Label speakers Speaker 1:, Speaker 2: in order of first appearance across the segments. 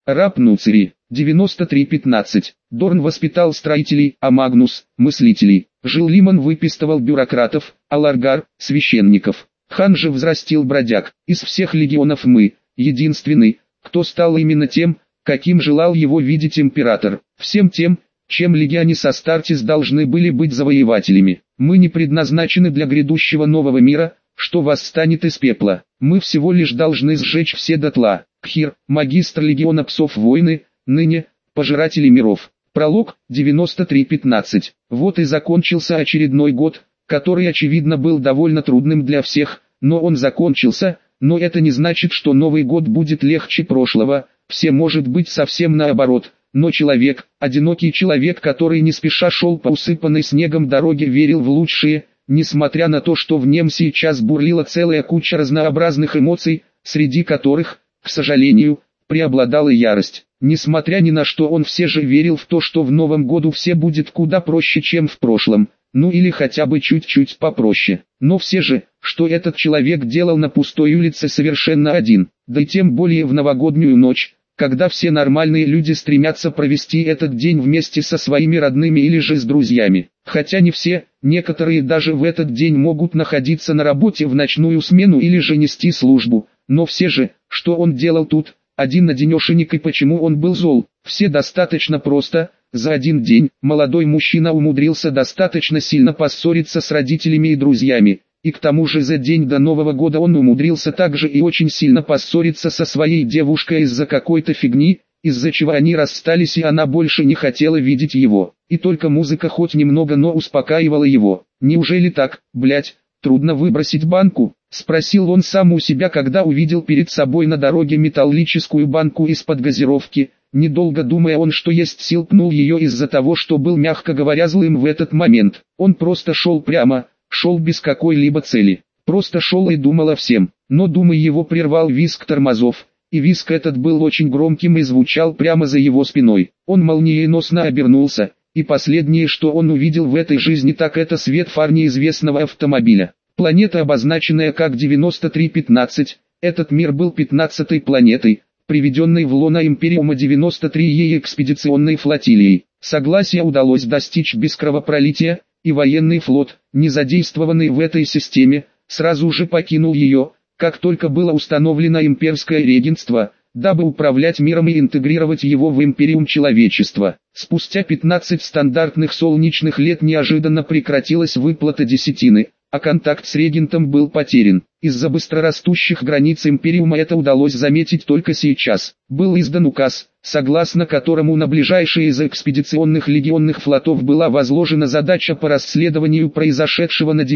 Speaker 1: Раб Нуцери. 93:15. Дорн воспитал строителей, а Магнус – мыслителей. Жилиман выпистывал бюрократов, а Ларгар – священников. Хан же взрастил бродяг. Из всех легионов мы – единственный, кто стал именно тем, каким желал его видеть император. Всем тем, чем легионис Астартес должны были быть завоевателями. Мы не предназначены для грядущего нового мира, что восстанет из пепла. Мы всего лишь должны сжечь все дотла. Кхир, магистр легиона псов войны, ныне – пожиратели миров. Пролог 93:15. Вот и закончился очередной год, который очевидно был довольно трудным для всех, но он закончился, но это не значит, что Новый год будет легче прошлого, все может быть совсем наоборот. Но человек, одинокий человек, который не спеша шел по усыпанной снегом дороге, верил в лучшее, несмотря на то, что в нем сейчас бурлила целая куча разнообразных эмоций, среди которых, к сожалению, преобладала ярость. Несмотря ни на что, он все же верил в то, что в новом году все будет куда проще, чем в прошлом, ну или хотя бы чуть-чуть попроще. Но все же, что этот человек делал на пустой улице совершенно один, да и тем более в новогоднюю ночь, когда все нормальные люди стремятся провести этот день вместе со своими родными или же с друзьями. Хотя не все, некоторые даже в этот день могут находиться на работе в ночную смену или же нести службу, но все же, что он делал тут, один-одинешенек, и почему он был зол? Все достаточно просто. За один день молодой мужчина умудрился достаточно сильно поссориться с родителями и друзьями, и к тому же за день до Нового года он умудрился также и очень сильно поссориться со своей девушкой из-за какой-то фигни, из-за чего они расстались, и она больше не хотела видеть его. И только музыка хоть немного, но успокаивала его. «Неужели так, блять, трудно выбросить банку?» — спросил он сам у себя, когда увидел перед собой на дороге металлическую банку из-под газировки. Недолго думая, он что есть сил пнул ее из-за того, что был, мягко говоря, злым в этот момент. Он просто шел прямо, шел без какой-либо цели. Просто шел и думал о всем. Но думы его прервал визг тормозов. И визг этот был очень громким и звучал прямо за его спиной. Он молниеносно обернулся, и последнее, что он увидел в этой жизни, так это свет фар неизвестного автомобиля. Планета, обозначенная как 93:15, этот мир был 15-й планетой, приведенной в лоно Империума 93-ей экспедиционной флотилией. Согласия удалось достичь без кровопролития, и военный флот, не задействованный в этой системе, сразу же покинул ее, как только было установлено имперское регентство, дабы управлять миром и интегрировать его в империум человечества. Спустя 15 стандартных солнечных лет неожиданно прекратилась выплата десятины, а контакт с регентом был потерян. Из-за быстрорастущих границ империума это удалось заметить только сейчас. Был издан указ, согласно которому на ближайшие из экспедиционных легионных флотов была возложена задача по расследованию произошедшего на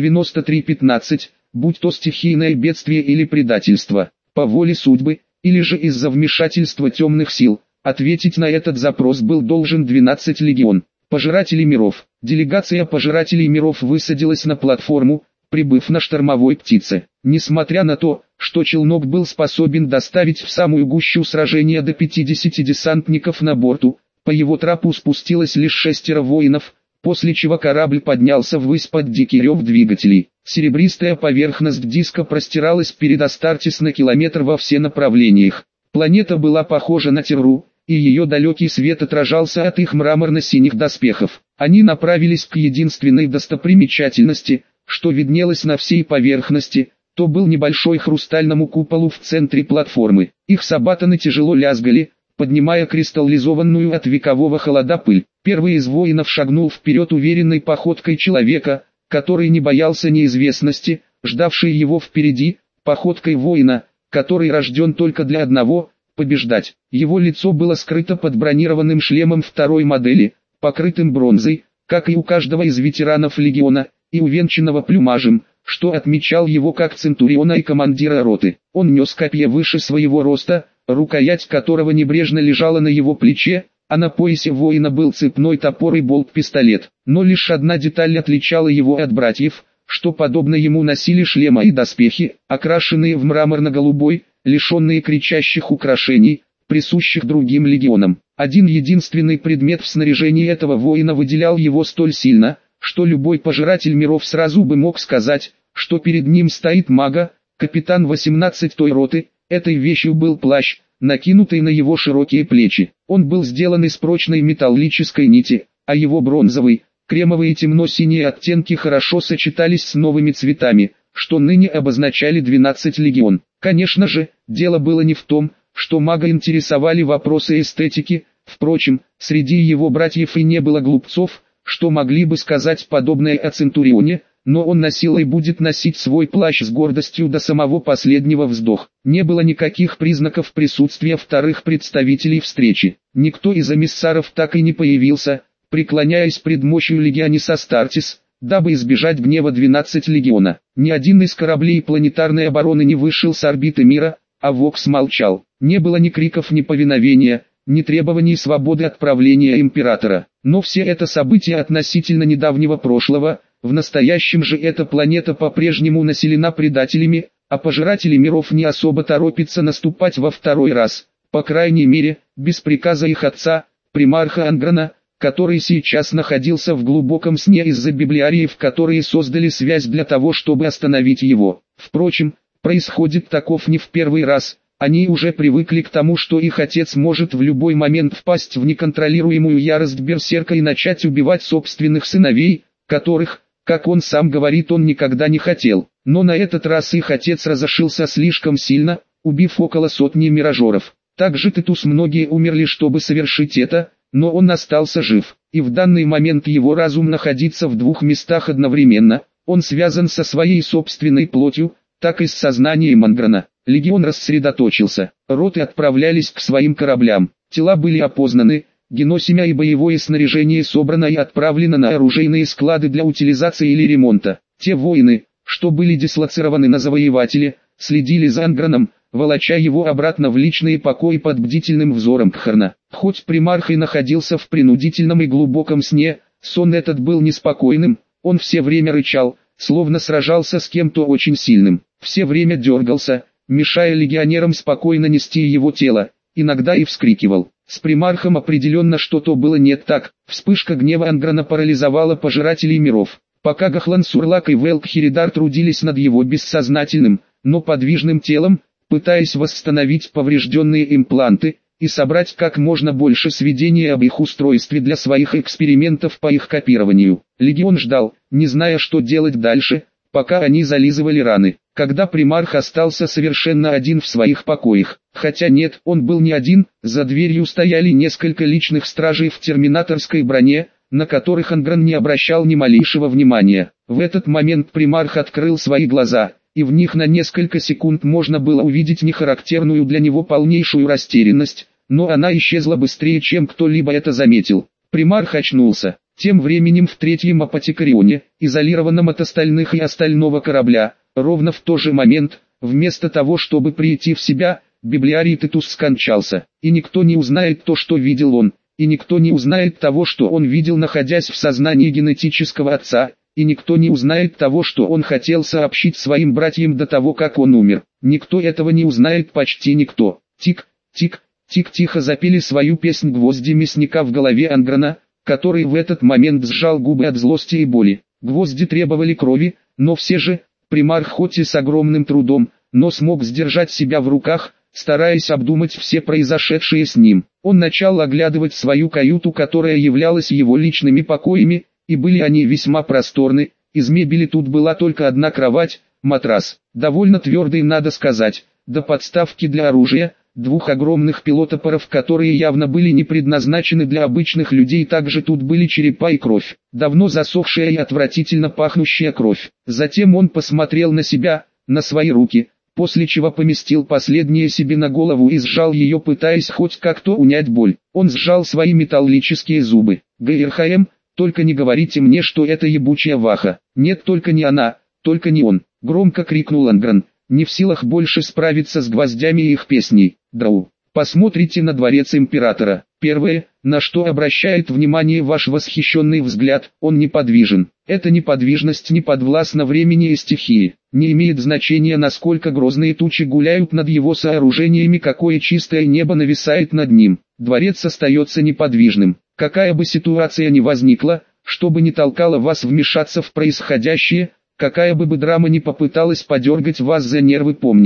Speaker 1: 93:15, будь то стихийное бедствие или предательство, по воле судьбы, или же из-за вмешательства темных сил. Ответить на этот запрос был должен 12 легион. Пожиратели миров. Делегация пожирателей миров высадилась на платформу, прибыв на штормовой птице. Несмотря на то, что челнок был способен доставить в самую гущу сражения до 50 десантников на борту, по его трапу спустилось лишь 6 воинов, после чего корабль поднялся ввысь под дикий рев двигателей. Серебристая поверхность диска простиралась перед Астартес на километр во все направлениях. Планета была похожа на Терру, и ее далекий свет отражался от их мраморно-синих доспехов. Они направились к единственной достопримечательности, что виднелось на всей поверхности, то был небольшой хрустальному куполу в центре платформы. Их сабатаны тяжело лязгали, поднимая кристаллизованную от векового холода пыль. Первый из воинов шагнул вперед уверенной походкой человека, который не боялся неизвестности, ждавшей его впереди, походкой воина, который рожден только для одного – побеждать. Его лицо было скрыто под бронированным шлемом второй модели, покрытым бронзой, как и у каждого из ветеранов легиона, и увенчанного плюмажем, что отмечал его как центуриона и командира роты. Он нес копье выше своего роста, рукоять которого небрежно лежала на его плече, а на поясе воина был цепной топор и болт-пистолет. Но лишь одна деталь отличала его от братьев, что подобно ему носили шлемы и доспехи, окрашенные в мраморно-голубой, лишенные кричащих украшений, присущих другим легионам. Один единственный предмет в снаряжении этого воина выделял его столь сильно, что любой пожиратель миров сразу бы мог сказать, что перед ним стоит мага, капитан 18-й роты. Этой вещью был плащ, накинутой на его широкие плечи. Он был сделан из прочной металлической нити, а его бронзовый, кремовые и темно-синие оттенки хорошо сочетались с новыми цветами, что ныне обозначали 12 легион. Конечно же, дело было не в том, что мага интересовали вопросы эстетики, впрочем, среди его братьев и не было глупцов, что могли бы сказать подобное о Центурионе, но он носил и будет носить свой плащ с гордостью до самого последнего вздоха. Не было никаких признаков присутствия вторых представителей встречи. Никто из эмиссаров так и не появился, преклоняясь пред мощью легионис Астартес, дабы избежать гнева 12 легиона. Ни один из кораблей планетарной обороны не вышел с орбиты мира, а Вокс молчал. Не было ни криков, ни повиновения, ни требований свободы от правления императора. Но все это события относительно недавнего прошлого. В настоящем же эта планета по-прежнему населена предателями, а пожиратели миров не особо торопятся наступать во второй раз, по крайней мере, без приказа их отца, примарха Анграна, который сейчас находился в глубоком сне из-за библиариев, которые создали связь для того, чтобы остановить его. Впрочем, происходит таков не в первый раз, они уже привыкли к тому, что их отец может в любой момент впасть в неконтролируемую ярость берсерка и начать убивать собственных сыновей, которых, как он сам говорит, он никогда не хотел. Но на этот раз их отец разошился слишком сильно, убив около сотни миражоров. Также Титус многие умерли, чтобы совершить это, но он остался жив. И в данный момент его разум находится в двух местах одновременно. Он связан со своей собственной плотью, так и с сознанием Анграна. Легион рассредоточился. Роты отправлялись к своим кораблям. Тела были опознаны. Геносемя и боевое снаряжение собрано и отправлено на оружейные склады для утилизации или ремонта. Те воины, что были дислоцированы на завоевателе, следили за Анграном, волоча его обратно в личные покои под бдительным взором Кхарна. Хоть примарх и находился в принудительном и глубоком сне, сон этот был неспокойным, он все время рычал, словно сражался с кем-то очень сильным. Все время дергался, мешая легионерам спокойно нести его тело, иногда и вскрикивал. С примархом определенно что-то было не так. Вспышка гнева Анграна парализовала пожирателей миров. Пока Гахлан Сурлак и Велк Хиридар трудились над его бессознательным, но подвижным телом, пытаясь восстановить поврежденные импланты, и собрать как можно больше сведений об их устройстве для своих экспериментов по их копированию. Легион ждал, не зная, что делать дальше, пока они зализывали раны. Когда примарх остался совершенно один в своих покоях. Хотя нет, он был не один, за дверью стояли несколько личных стражей в терминаторской броне, на которых Ангран не обращал ни малейшего внимания. В этот момент примарх открыл свои глаза, и в них на несколько секунд можно было увидеть нехарактерную для него полнейшую растерянность, но она исчезла быстрее, чем кто-либо это заметил. Примарх очнулся. Тем временем в третьем апотекарионе, изолированном от остальных и остального корабля, ровно в тот же момент, вместо того, чтобы прийти в себя, библиарий Титус скончался. И никто не узнает то, что видел он, и никто не узнает того, что он видел, находясь в сознании генетического отца, и никто не узнает того, что он хотел сообщить своим братьям до того, как он умер. Никто этого не узнает, почти никто. Тик, тик, тик, тихо запели свою песнь гвозди мясника в голове Анграна, который в этот момент сжал губы от злости и боли. Гвозди требовали крови, но все же, примарх хоть и с огромным трудом, но смог сдержать себя в руках, стараясь обдумать все произошедшее с ним. Он начал оглядывать свою каюту, которая являлась его личными покоями, и были они весьма просторны. Из мебели тут была только одна кровать, матрас, довольно твердый, надо сказать, до подставки для оружия, двух огромных пилотопоров, которые явно были не предназначены для обычных людей. Также тут были черепа и кровь, давно засохшая и отвратительно пахнущая кровь. Затем он посмотрел на себя, на свои руки, после чего поместил последнее себе на голову и сжал ее, пытаясь хоть как-то унять боль. Он сжал свои металлические зубы. ГРХМ, только не говорите мне, что это ебучая ваха. Нет, только не она, только не он. Громко крикнул Ангран, не в силах больше справиться с гвоздями и их песней. Драу. Посмотрите на дворец императора. Первое, на что обращает внимание ваш восхищенный взгляд, он неподвижен. Эта неподвижность не подвластна времени и стихии. Не имеет значения, насколько грозные тучи гуляют над его сооружениями, какое чистое небо нависает над ним. Дворец остается неподвижным. Какая бы ситуация ни возникла, что бы ни толкало вас вмешаться в происходящее, какая бы драма ни попыталась подергать вас за нервы, помните,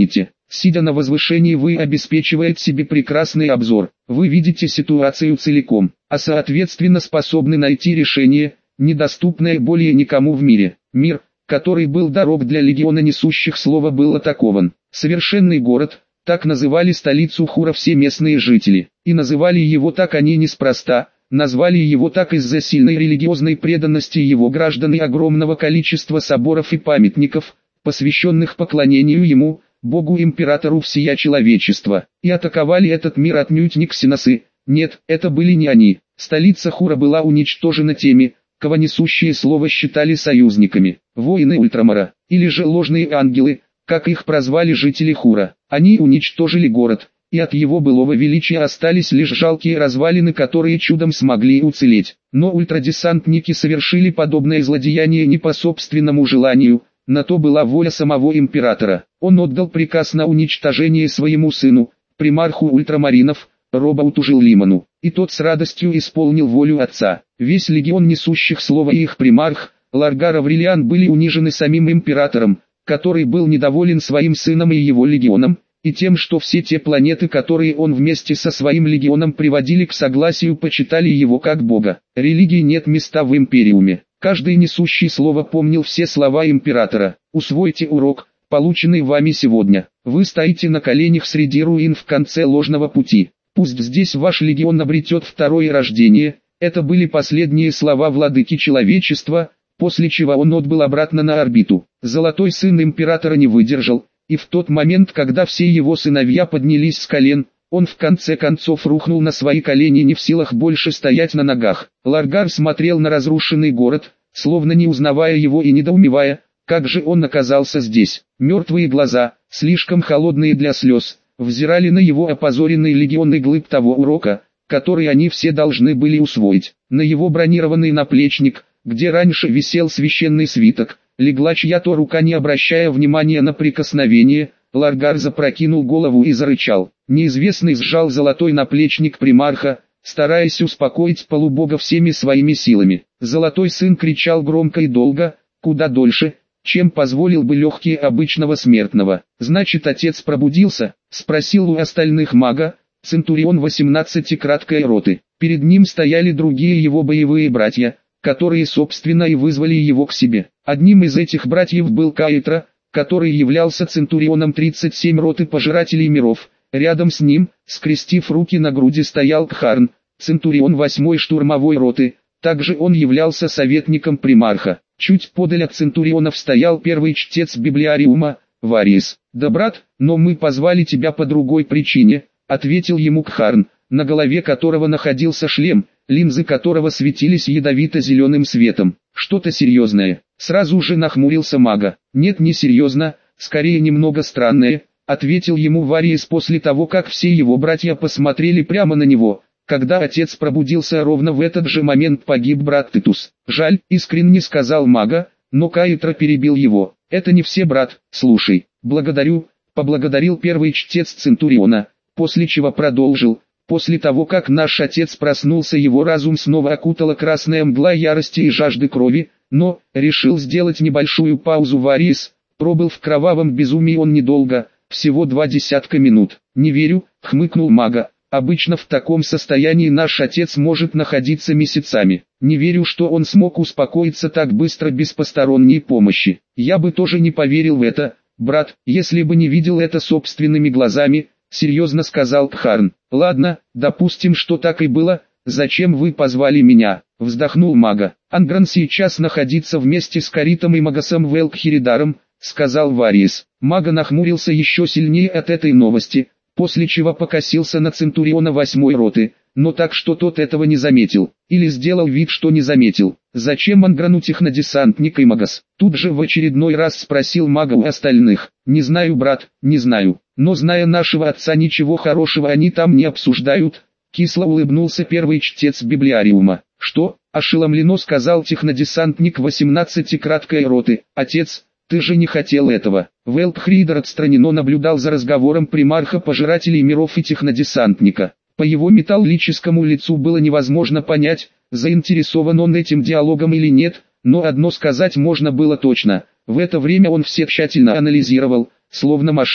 Speaker 1: Сидя на возвышении, вы обеспечиваете себе прекрасный обзор. Вы видите ситуацию целиком, а соответственно способны найти решение, недоступное более никому в мире. Мир, который был дорог для легиона несущих слово, был атакован. Совершенный город, так называли столицу Хура все местные жители, и называли его так они неспроста. Назвали его так из-за сильной религиозной преданности его граждан и огромного количества соборов и памятников, посвященных поклонению ему, Богу-императору всея человечества. И атаковали этот мир отнюдь не ксеносы. Нет, это были не они. Столица Хура была уничтожена теми, кого несущие слово считали союзниками. Воины Ультрамара, или же ложные ангелы, как их прозвали жители Хура. Они уничтожили город, и от его былого величия остались лишь жалкие развалины, которые чудом смогли уцелеть. Но ультрадесантники совершили подобное злодеяние не по собственному желанию, на то была воля самого императора. Он отдал приказ на уничтожение своему сыну, примарху ультрамаринов, Робауту Жиллиману, и тот с радостью исполнил волю отца. Весь легион несущих слово и их примарх, Ларгар Аврелиан, были унижены самим императором, который был недоволен своим сыном и его легионом, и тем, что все те планеты, которые он вместе со своим легионом приводили к согласию, почитали его как бога. Религии нет места в Империуме. Каждый несущий слово помнил все слова императора. Усвойте урок, полученный вами сегодня. Вы стоите на коленях среди руин в конце ложного пути. Пусть здесь ваш легион обретет второе рождение. Это были последние слова владыки человечества, после чего он отбыл обратно на орбиту. Золотой сын императора не выдержал, и в тот момент, когда все его сыновья поднялись с колен, он в конце концов рухнул на свои колени, не в силах больше стоять на ногах. Ларгар смотрел на разрушенный город, словно не узнавая его и недоумевая, как же он оказался здесь. Мертвые глаза, слишком холодные для слез, взирали на его опозоренный легион и глыб того урока, который они все должны были усвоить. На его бронированный наплечник, где раньше висел священный свиток, легла чья-то рука, не обращая внимания на прикосновение. Ларгар запрокинул голову и зарычал. Неизвестный сжал золотой наплечник примарха, стараясь успокоить полубога всеми своими силами. Золотой сын кричал громко и долго, куда дольше, чем позволил бы легкие обычного смертного. «Значит, отец пробудился?» — спросил у остальных мага, Центурион 18-краткой роты. Перед ним стояли другие его боевые братья, которые собственно и вызвали его к себе. Одним из этих братьев был Каитра, который являлся Центурионом 37 роты Пожирателей миров. Рядом с ним, скрестив руки на груди, стоял Кхарн, Центурион 8-й штурмовой роты. Также он являлся советником примарха. Чуть подаль от Центурионов стоял первый чтец Библиариума, Вариес. «Да, брат, но мы позвали тебя по другой причине», — ответил ему Кхарн, на голове которого находился шлем, линзы которого светились ядовито-зеленым светом. «Что-то серьезное?» — сразу же нахмурился мага. «Нет, не серьезно, скорее немного странное», — ответил ему Вариес после того, как все его братья посмотрели прямо на него. Когда отец пробудился, ровно в этот же момент погиб брат Титус. «Жаль», — искренне сказал мага, но Каитра перебил его. «Это не все, брат, слушай». «Благодарю», — поблагодарил первый чтец Центуриона, после чего продолжил. «После того, как наш отец проснулся, его разум снова окутала красная мгла ярости и жажды крови, но, решил сделать небольшую паузу Вариес, пробыл в кровавом безумии он недолго, всего 20 минут». «Не верю», — хмыкнул мага. «Обычно в таком состоянии наш отец может находиться месяцами. Не верю, что он смог успокоиться так быстро без посторонней помощи. Я бы тоже не поверил в это, брат, если бы не видел это собственными глазами», — серьезно сказал Кхарн. «Ладно, допустим, что так и было. Зачем вы позвали меня?» — вздохнул мага. «Ангран сейчас находится вместе с Каритом и Магасом Велкхиридаром», — сказал Вариес. Мага нахмурился еще сильнее от этой новости, после чего покосился на Центуриона 8-й роты, но так, что тот этого не заметил, или сделал вид, что не заметил. «Зачем Анграну технодесантник и Магас?» Тут же в очередной раз спросил мага у остальных. «Не знаю, брат, не знаю, но зная нашего отца, ничего хорошего они там не обсуждают», — кисло улыбнулся первый чтец Библиариума. «Что?» — ошеломленно сказал технодесантник 18-краткой роты. «Отец, ты же не хотел этого». Велкхридер отстраненно наблюдал за разговором примарха Пожирателей миров и технодесантника. По его металлическому лицу было невозможно понять, заинтересован он этим диалогом или нет, но одно сказать можно было точно: в это время он все тщательно анализировал, словно машина.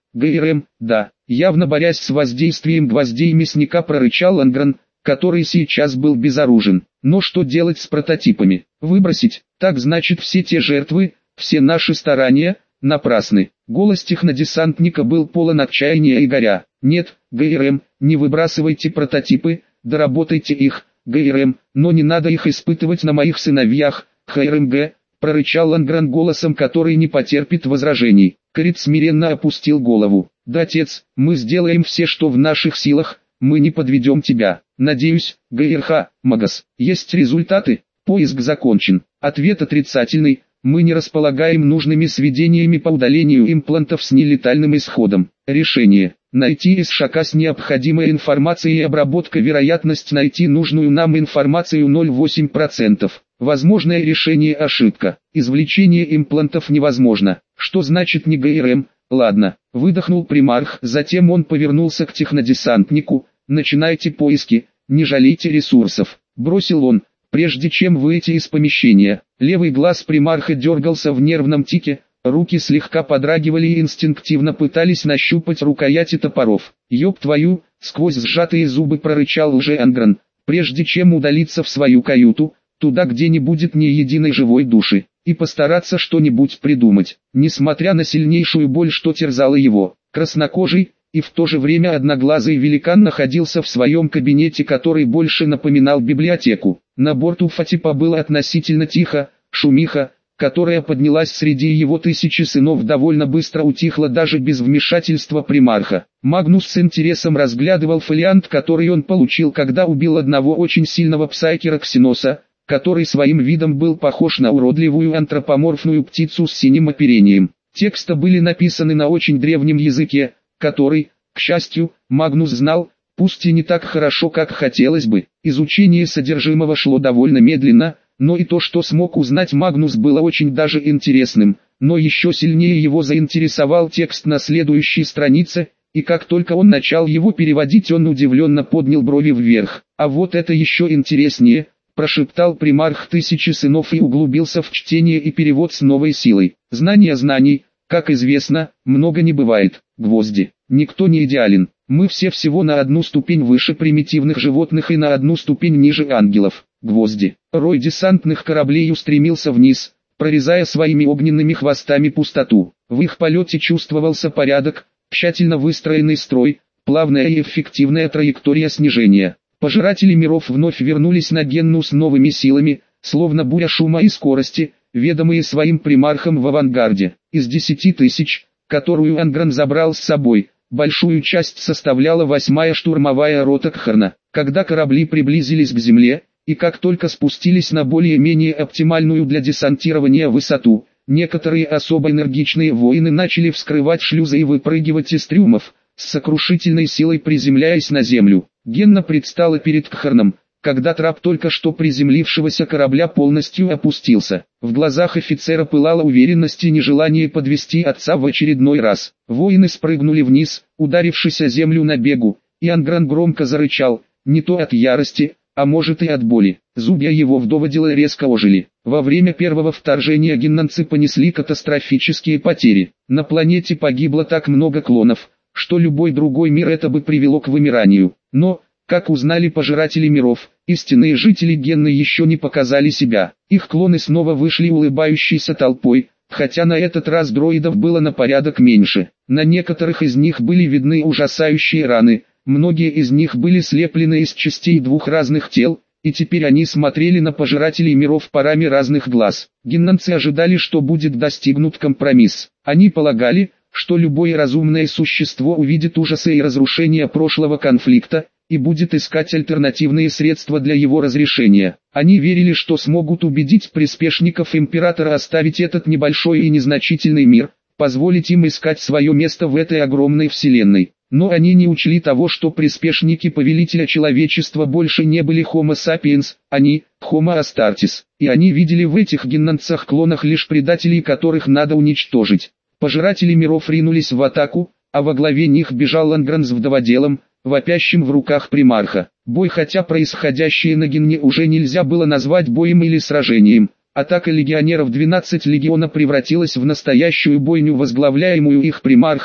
Speaker 1: ГРМ, да, явно борясь с воздействием гвоздей мясника, прорычал Лангрен, который сейчас был безоружен. Но что делать с прототипами? Выбросить, так значит все те жертвы, все наши старания, напрасны. Голос технодесантника был полон отчаяния и горя. Нет, ГРМ, не выбрасывайте прототипы, доработайте их, ГРМ, но не надо их испытывать на моих сыновьях, ХРМГ, прорычал Лангрен голосом, который не потерпит возражений. Крит смиренно опустил голову. Да, отец, мы сделаем все, что в наших силах, мы не подведем тебя. Надеюсь, ГРХ, Магас, есть результаты? Поиск закончен. Ответ отрицательный. Мы не располагаем нужными сведениями по удалению имплантов с нелетальным исходом. Решение. Найти из ШК с необходимой информацией и обработка. Вероятность найти нужную нам информацию 0,8%. Возможное решение ошибка. Извлечение имплантов невозможно. Что значит не ГРМ? Ладно. Выдохнул примарх. Затем он повернулся к технодесантнику. Начинайте поиски. Не жалейте ресурсов. Бросил он, прежде чем выйти из помещения. Левый глаз примарха дергался в нервном тике, руки слегка подрагивали и инстинктивно пытались нащупать рукояти топоров. «Ёб твою!» — сквозь сжатые зубы прорычал Лже-Ангрен, прежде чем удалиться в свою каюту, туда где не будет ни единой живой души, и постараться что-нибудь придумать. Несмотря на сильнейшую боль, что терзала его, краснокожий и в то же время одноглазый великан находился в своем кабинете, который больше напоминал библиотеку. На борту Фатипа было относительно тихо, шумиха, которая поднялась среди его тысячи сынов, довольно быстро утихла даже без вмешательства примарха. Магнус с интересом разглядывал фолиант, который он получил, когда убил одного очень сильного псайкера Ксеноса, который своим видом был похож на уродливую антропоморфную птицу с синим оперением. Тексты были написаны на очень древнем языке, который, к счастью, Магнус знал, пусть и не так хорошо, как хотелось бы. Изучение содержимого шло довольно медленно, но и то, что смог узнать Магнус, было очень даже интересным, но еще сильнее его заинтересовал текст на следующей странице, и как только он начал его переводить, он удивленно поднял брови вверх. «А вот это еще интереснее», – прошептал примарх тысячи сынов и углубился в чтение и перевод с новой силой. «Знание знаний, как известно, много не бывает. Гвозди. Никто не идеален. Мы все всего на одну ступень выше примитивных животных и на одну ступень ниже ангелов. Гвозди». Рой десантных кораблей устремился вниз, прорезая своими огненными хвостами пустоту. В их полете чувствовался порядок, тщательно выстроенный строй, плавная и эффективная траектория снижения. Пожиратели миров вновь вернулись на Генну с новыми силами, словно буря шума и скорости, ведомые своим примархом в авангарде. Из 10 тысяч, которую Ангрен забрал с собой, большую часть составляла 8-я штурмовая рота Кхарна. Когда корабли приблизились к земле, и как только спустились на более-менее оптимальную для десантирования высоту, некоторые особо энергичные воины начали вскрывать шлюзы и выпрыгивать из трюмов, с сокрушительной силой приземляясь на землю. Генна предстала перед Кхарном, когда трап только что приземлившегося корабля полностью опустился. В глазах офицера пылала уверенность и нежелание подвести отца в очередной раз. Воины спрыгнули вниз, ударившись о землю на бегу, и Ангрен громко зарычал, не то от ярости, а может и от боли. Зубья его вдоводила резко ожили. Во время первого вторжения геннанцы понесли катастрофические потери. На планете погибло так много клонов, что любой другой мир это бы привело к вымиранию. Но, как узнали пожиратели миров, истинные жители Генны еще не показали себя. Их клоны снова вышли улыбающейся толпой, хотя на этот раз дроидов было на порядок меньше. На некоторых из них были видны ужасающие раны, многие из них были слеплены из частей двух разных тел, и теперь они смотрели на пожирателей миров парами разных глаз. Геннанцы ожидали, что будет достигнут компромисс. Они полагали, что любое разумное существо увидит ужасы и разрушения прошлого конфликта, и будет искать альтернативные средства для его разрешения. Они верили, что смогут убедить приспешников императора оставить этот небольшой и незначительный мир, позволить им искать свое место в этой огромной вселенной. Но они не учли того, что приспешники повелителя человечества больше не были Homo sapiens, они – Homo astartes, и они видели в этих геннанцах-клонах лишь предателей, которых надо уничтожить. Пожиратели миров ринулись в атаку, а во главе них бежал Лангрен с вдоводелом, вопящим в руках примарха. Бой, хотя происходящее на Генне уже нельзя было назвать боем или сражением. Атака легионеров 12 легиона превратилась в настоящую бойню, возглавляемую их примархом,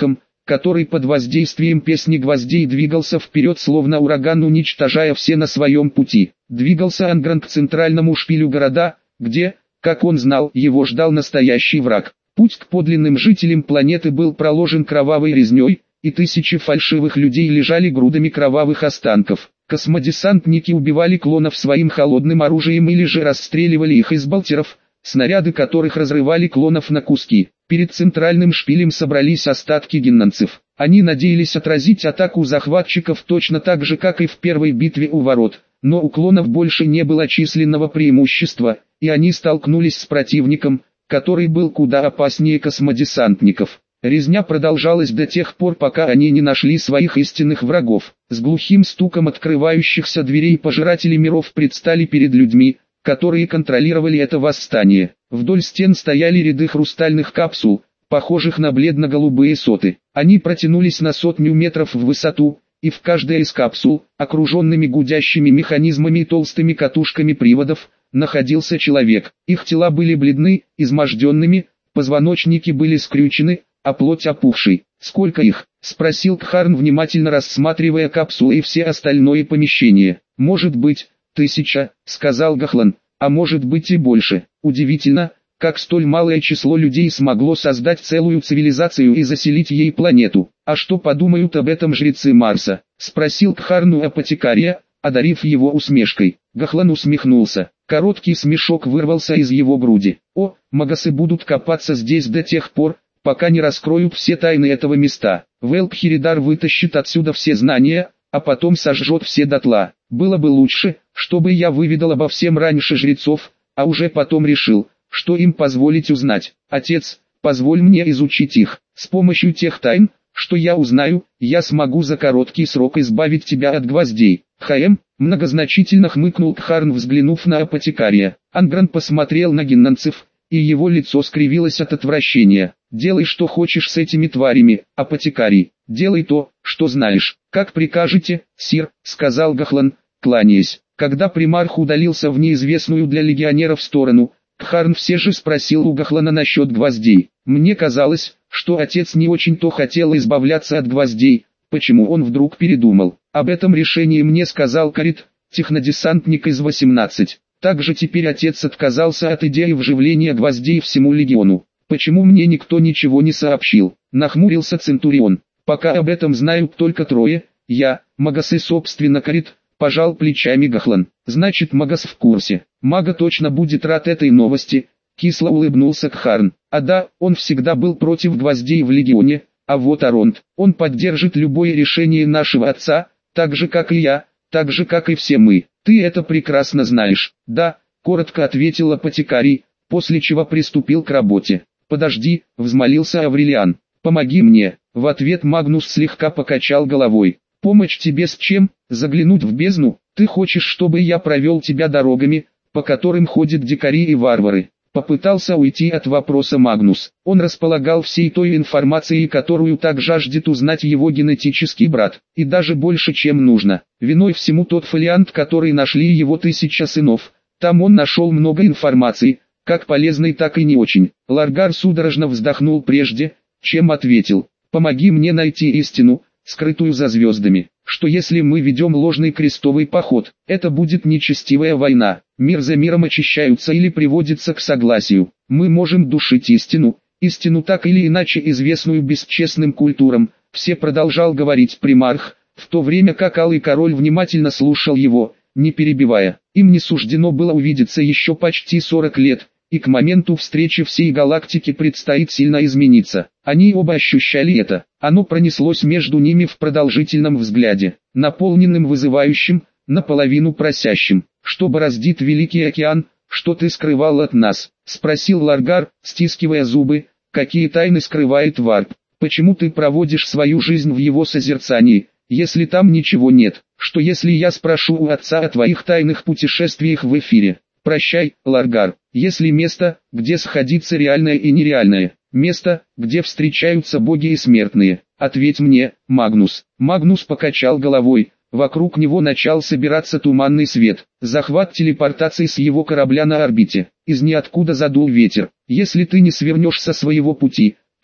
Speaker 1: который под воздействием песни гвоздей двигался вперед словно ураган, уничтожая все на своем пути. Двигался Ангран к центральному шпилю города, где, как он знал, его ждал настоящий враг. Путь к подлинным жителям планеты был проложен кровавой резней, и тысячи фальшивых людей лежали грудами кровавых останков. Космодесантники убивали клонов своим холодным оружием или же расстреливали их из болтеров, снаряды которых разрывали клонов на куски. Перед центральным шпилем собрались остатки геннанцев. Они надеялись отразить атаку захватчиков точно так же, как и в первой битве у ворот, но у клонов больше не было численного преимущества, и они столкнулись с противником, который был куда опаснее космодесантников. Резня продолжалась до тех пор, пока они не нашли своих истинных врагов. С глухим стуком открывающихся дверей пожиратели миров предстали перед людьми, которые контролировали это восстание. Вдоль стен стояли ряды хрустальных капсул, похожих на бледно-голубые соты. Они протянулись на 100 метров в высоту, и в каждой из капсул, окруженными гудящими механизмами и толстыми катушками приводов, находился человек. Их тела были бледны, изможденными, позвоночники были скрючены, а плоть опухшей. «Сколько их?» — спросил Кхарн, внимательно рассматривая капсулы и все остальное помещение. «Может быть, 1000, — сказал Гахлан, — а может быть и больше. Удивительно, как столь малое число людей смогло создать целую цивилизацию и заселить ей планету. А что подумают об этом жрецы Марса?» — спросил Кхарн у апотекария, одарив его усмешкой. Гахлан усмехнулся. Короткий смешок вырвался из его груди. «О, магасы будут копаться здесь до тех пор, пока не раскроют все тайны этого места. Велкхиридар вытащит отсюда все знания, а потом сожжет все дотла. Было бы лучше, чтобы я выведал обо всем раньше жрецов, а уже потом решил, что им позволить узнать. Отец, позволь мне изучить их. С помощью тех тайн, что я узнаю, я смогу за короткий срок избавить тебя от гвоздей». Многозначительно хмыкнул Кхарн, взглянув на апотекария. Ангран посмотрел на геннанцев, и его лицо скривилось от отвращения. «Делай, что хочешь с этими тварями, апотекарий. Делай то, что знаешь. Как прикажете, сир», — сказал Гахлан, кланяясь. Когда примарх удалился в неизвестную для легионеров сторону, Кхарн все же спросил у Гахлана насчет гвоздей. «Мне казалось, что отец не очень-то хотел избавляться от гвоздей. Почему он вдруг передумал? Об этом решении мне сказал Карит, технодесантник из 18. Также теперь отец отказался от идеи вживления гвоздей всему легиону. Почему мне никто ничего не сообщил?» — нахмурился Центурион. «Пока об этом знают только трое, я, Магас и собственно Карит», — пожал плечами Гахлан. «Значит, Магас в курсе. Мага точно будет рад этой новости», — кисло улыбнулся Кхарн. «А да, он всегда был против гвоздей в легионе, а вот Аронт, он поддержит любое решение нашего отца, так же как и я, так же как и все мы. Ты это прекрасно знаешь». «Да», — коротко ответил апотекарий, после чего приступил к работе. «Подожди», — взмолился Аврелиан. «Помоги мне». В ответ Магнус слегка покачал головой. «Помочь тебе с чем? Заглянуть в бездну? Ты хочешь, чтобы я провел тебя дорогами, по которым ходят дикари и варвары?» Попытался уйти от вопроса Магнус. Он располагал всей той информацией, которую так жаждет узнать его генетический брат, и даже больше, чем нужно. Виной всему тот фолиант, который нашли его 1000 сынов. Там он нашел много информации, как полезной, так и не очень. Ларгар судорожно вздохнул прежде, чем ответил. «Помоги мне найти истину, скрытую за звездами. Что если мы ведем ложный крестовый поход? Это будет нечестивая война. Мир за миром очищаются или приводится к согласию. Мы можем душить истину, истину так или иначе известную бесчестным культурам», — все продолжал говорить примарх, в то время как Алый Король внимательно слушал его, не перебивая. Им не суждено было увидеться еще почти 40 лет, и к моменту встречи всей галактики предстоит сильно измениться. Они оба ощущали это. Оно пронеслось между ними в продолжительном взгляде, наполненным вызывающим, наполовину просящим. «Что бороздит Великий океан, что ты скрывал от нас?» — спросил Ларгар, стискивая зубы. «Какие тайны скрывает Варп? Почему ты проводишь свою жизнь в его созерцании, если там ничего нет? Что если я спрошу у отца о твоих тайных путешествиях в эфире?» «Прощай, Ларгар, если место, где сходится реальное и нереальное, место, где встречаются боги и смертные, ответь мне, Магнус». Магнус покачал головой, вокруг него начал собираться туманный свет. Захват телепортации с его корабля на орбите. Из ниоткуда задул ветер. «Если ты не свернешь со своего пути,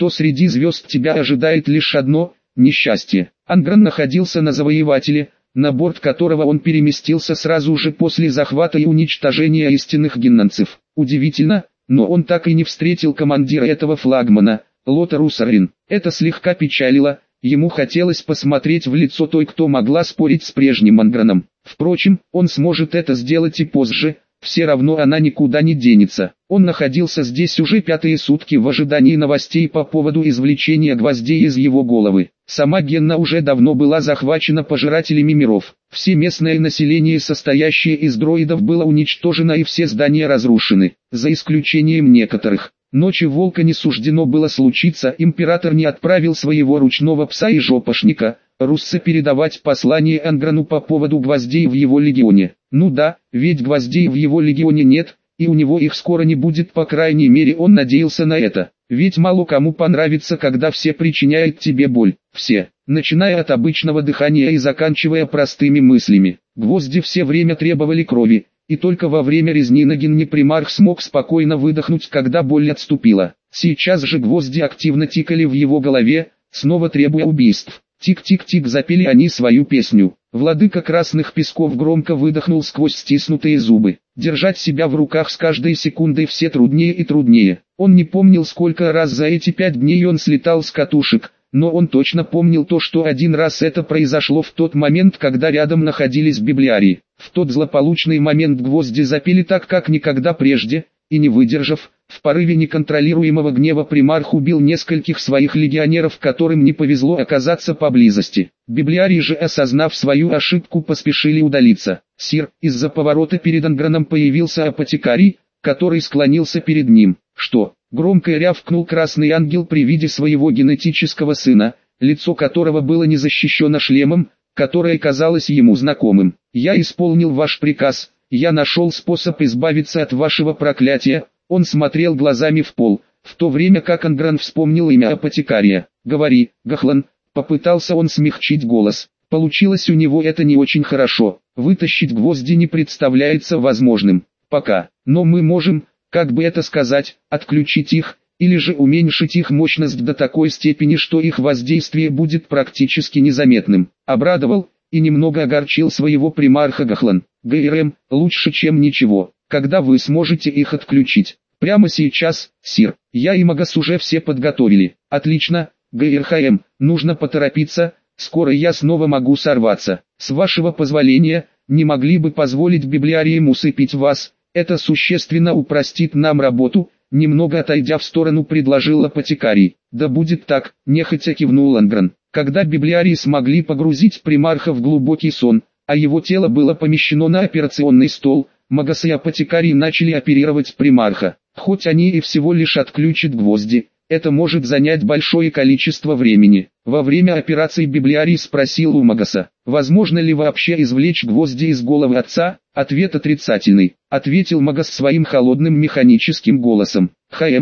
Speaker 1: то среди звезд тебя ожидает лишь одно – несчастье. Ангран находился на Завоевателе, на борт которого он переместился сразу же после захвата и уничтожения истинных геннанцев. Удивительно, но он так и не встретил командира этого флагмана, Лота Руссарин. Это слегка печалило, ему хотелось посмотреть в лицо той, кто могла спорить с прежним Анграном. Впрочем, он сможет это сделать и позже, все равно она никуда не денется. Он находился здесь уже 5-е сутки в ожидании новостей по поводу извлечения гвоздей из его головы. Сама Генна уже давно была захвачена пожирателями миров. Все местное население, состоящее из дроидов, было уничтожено и все здания разрушены, за исключением некоторых. Ночи волка не суждено было случиться, император не отправил своего ручного пса и жопошника, Русса, передавать послание Анграну по поводу гвоздей в его легионе. Ну да, ведь гвоздей в его легионе нет, и у него их скоро не будет, по крайней мере он надеялся на это. Ведь мало кому понравится, когда все причиняют тебе боль. Все, начиная от обычного дыхания и заканчивая простыми мыслями. Гвозди все время требовали крови, и только во время резни на Генне примарх смог спокойно выдохнуть, когда боль отступила. Сейчас же гвозди активно тикали в его голове, снова требуя убийств. Тик-тик-тик, запели они свою песню. Владыка Красных Песков громко выдохнул сквозь стиснутые зубы. Держать себя в руках с каждой секундой все труднее и труднее. Он не помнил, сколько раз за эти 5 дней он слетал с катушек, но он точно помнил то, что один раз это произошло в тот момент, когда рядом находились библиарии. В тот злополучный момент гвозди запели так, как никогда прежде, и не выдержав, в порыве неконтролируемого гнева примарх убил нескольких своих легионеров, которым не повезло оказаться поблизости. Библиарии же, осознав свою ошибку, поспешили удалиться. «Сир», из-за поворота перед Анграном появился апотекарий, который склонился перед ним. «Что?» — громко рявкнул Красный Ангел при виде своего генетического сына, лицо которого было не защищено шлемом, которое казалось ему знакомым. «Я исполнил ваш приказ, я нашел способ избавиться от вашего проклятия». Он смотрел глазами в пол, в то время как Ангран вспомнил имя апотекария. «Говори, Гахлан», — попытался он смягчить голос. Получилось у него это не очень хорошо. Вытащить гвозди не представляется возможным. Пока. Но мы можем, как бы это сказать, отключить их, или же уменьшить их мощность до такой степени, что их воздействие будет практически незаметным. Обрадовал и немного огорчил своего примарха Гахлан. ГРМ, лучше чем ничего. Когда вы сможете их отключить? Прямо сейчас, сир. Я и Магас уже все подготовили. Отлично, ГРХМ, нужно поторопиться, скоро я снова могу сорваться. С вашего позволения, не могли бы позволить библиариям усыпить вас? Это существенно упростит нам работу. Немного отойдя в сторону, предложил апотекарий. Да будет так, нехотя кивнул Ангран. Когда библиарии смогли погрузить примарха в глубокий сон, а его тело было помещено на операционный стол, Магас и апотекарий начали оперировать примарха. Хоть они и всего лишь отключат гвозди, это может занять большое количество времени. Во время операции библиарий спросил у Магаса, возможно ли вообще извлечь гвозди из головы отца. Ответ отрицательный, ответил Магас своим холодным механическим голосом.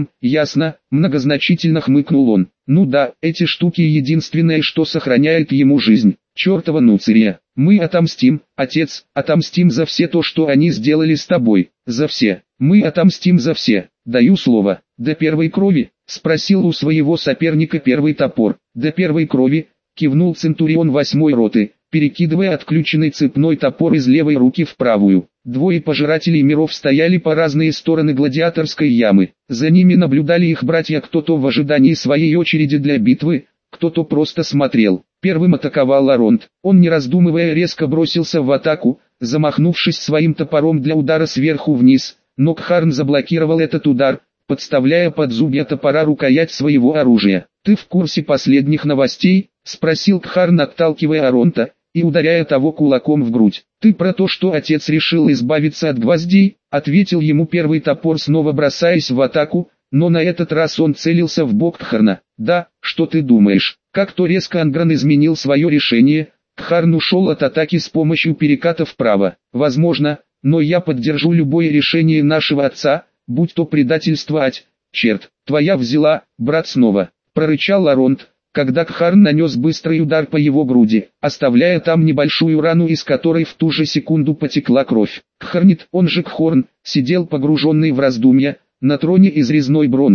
Speaker 1: Ясно, многозначительно хмыкнул он. Ну да, эти штуки единственное, что сохраняет ему жизнь. Чертова Нуцирия. Мы отомстим, отец, отомстим за все то, что они сделали с тобой. За все. Мы отомстим за все. Даю слово. До первой крови? Спросил у своего соперника первый топор. До первой крови, кивнул Центурион 8-й роты, перекидывая отключенный цепной топор из левой руки в правую. Двое пожирателей миров стояли по разные стороны гладиаторской ямы. За ними наблюдали их братья, кто-то в ожидании своей очереди для битвы, кто-то просто смотрел. Первым атаковал Аронт. Он, не раздумывая, резко бросился в атаку, замахнувшись своим топором для удара сверху вниз, но Кхарн заблокировал этот удар, подставляя под зубья топора рукоять своего оружия. «Ты в курсе последних новостей?» — спросил Кхарн, отталкивая Аронта и ударяя того кулаком в грудь. «Ты про то, что отец решил избавиться от гвоздей?» — ответил ему первый топор, снова бросаясь в атаку, но на этот раз он целился в бок Кхарна. «Да, что ты думаешь?» Как-то резко Ангран изменил свое решение, Кхарн ушел от атаки с помощью переката вправо. «Возможно, но я поддержу любое решение нашего отца, будь то предательство, черт, твоя взяла, брат, снова», — прорычал Аронт, когда Кхарн нанес быстрый удар по его груди, оставляя там небольшую рану, из которой в ту же секунду потекла кровь. Кхарнит, он же Кхорн, сидел погруженный в раздумья, на троне из резной бронзы,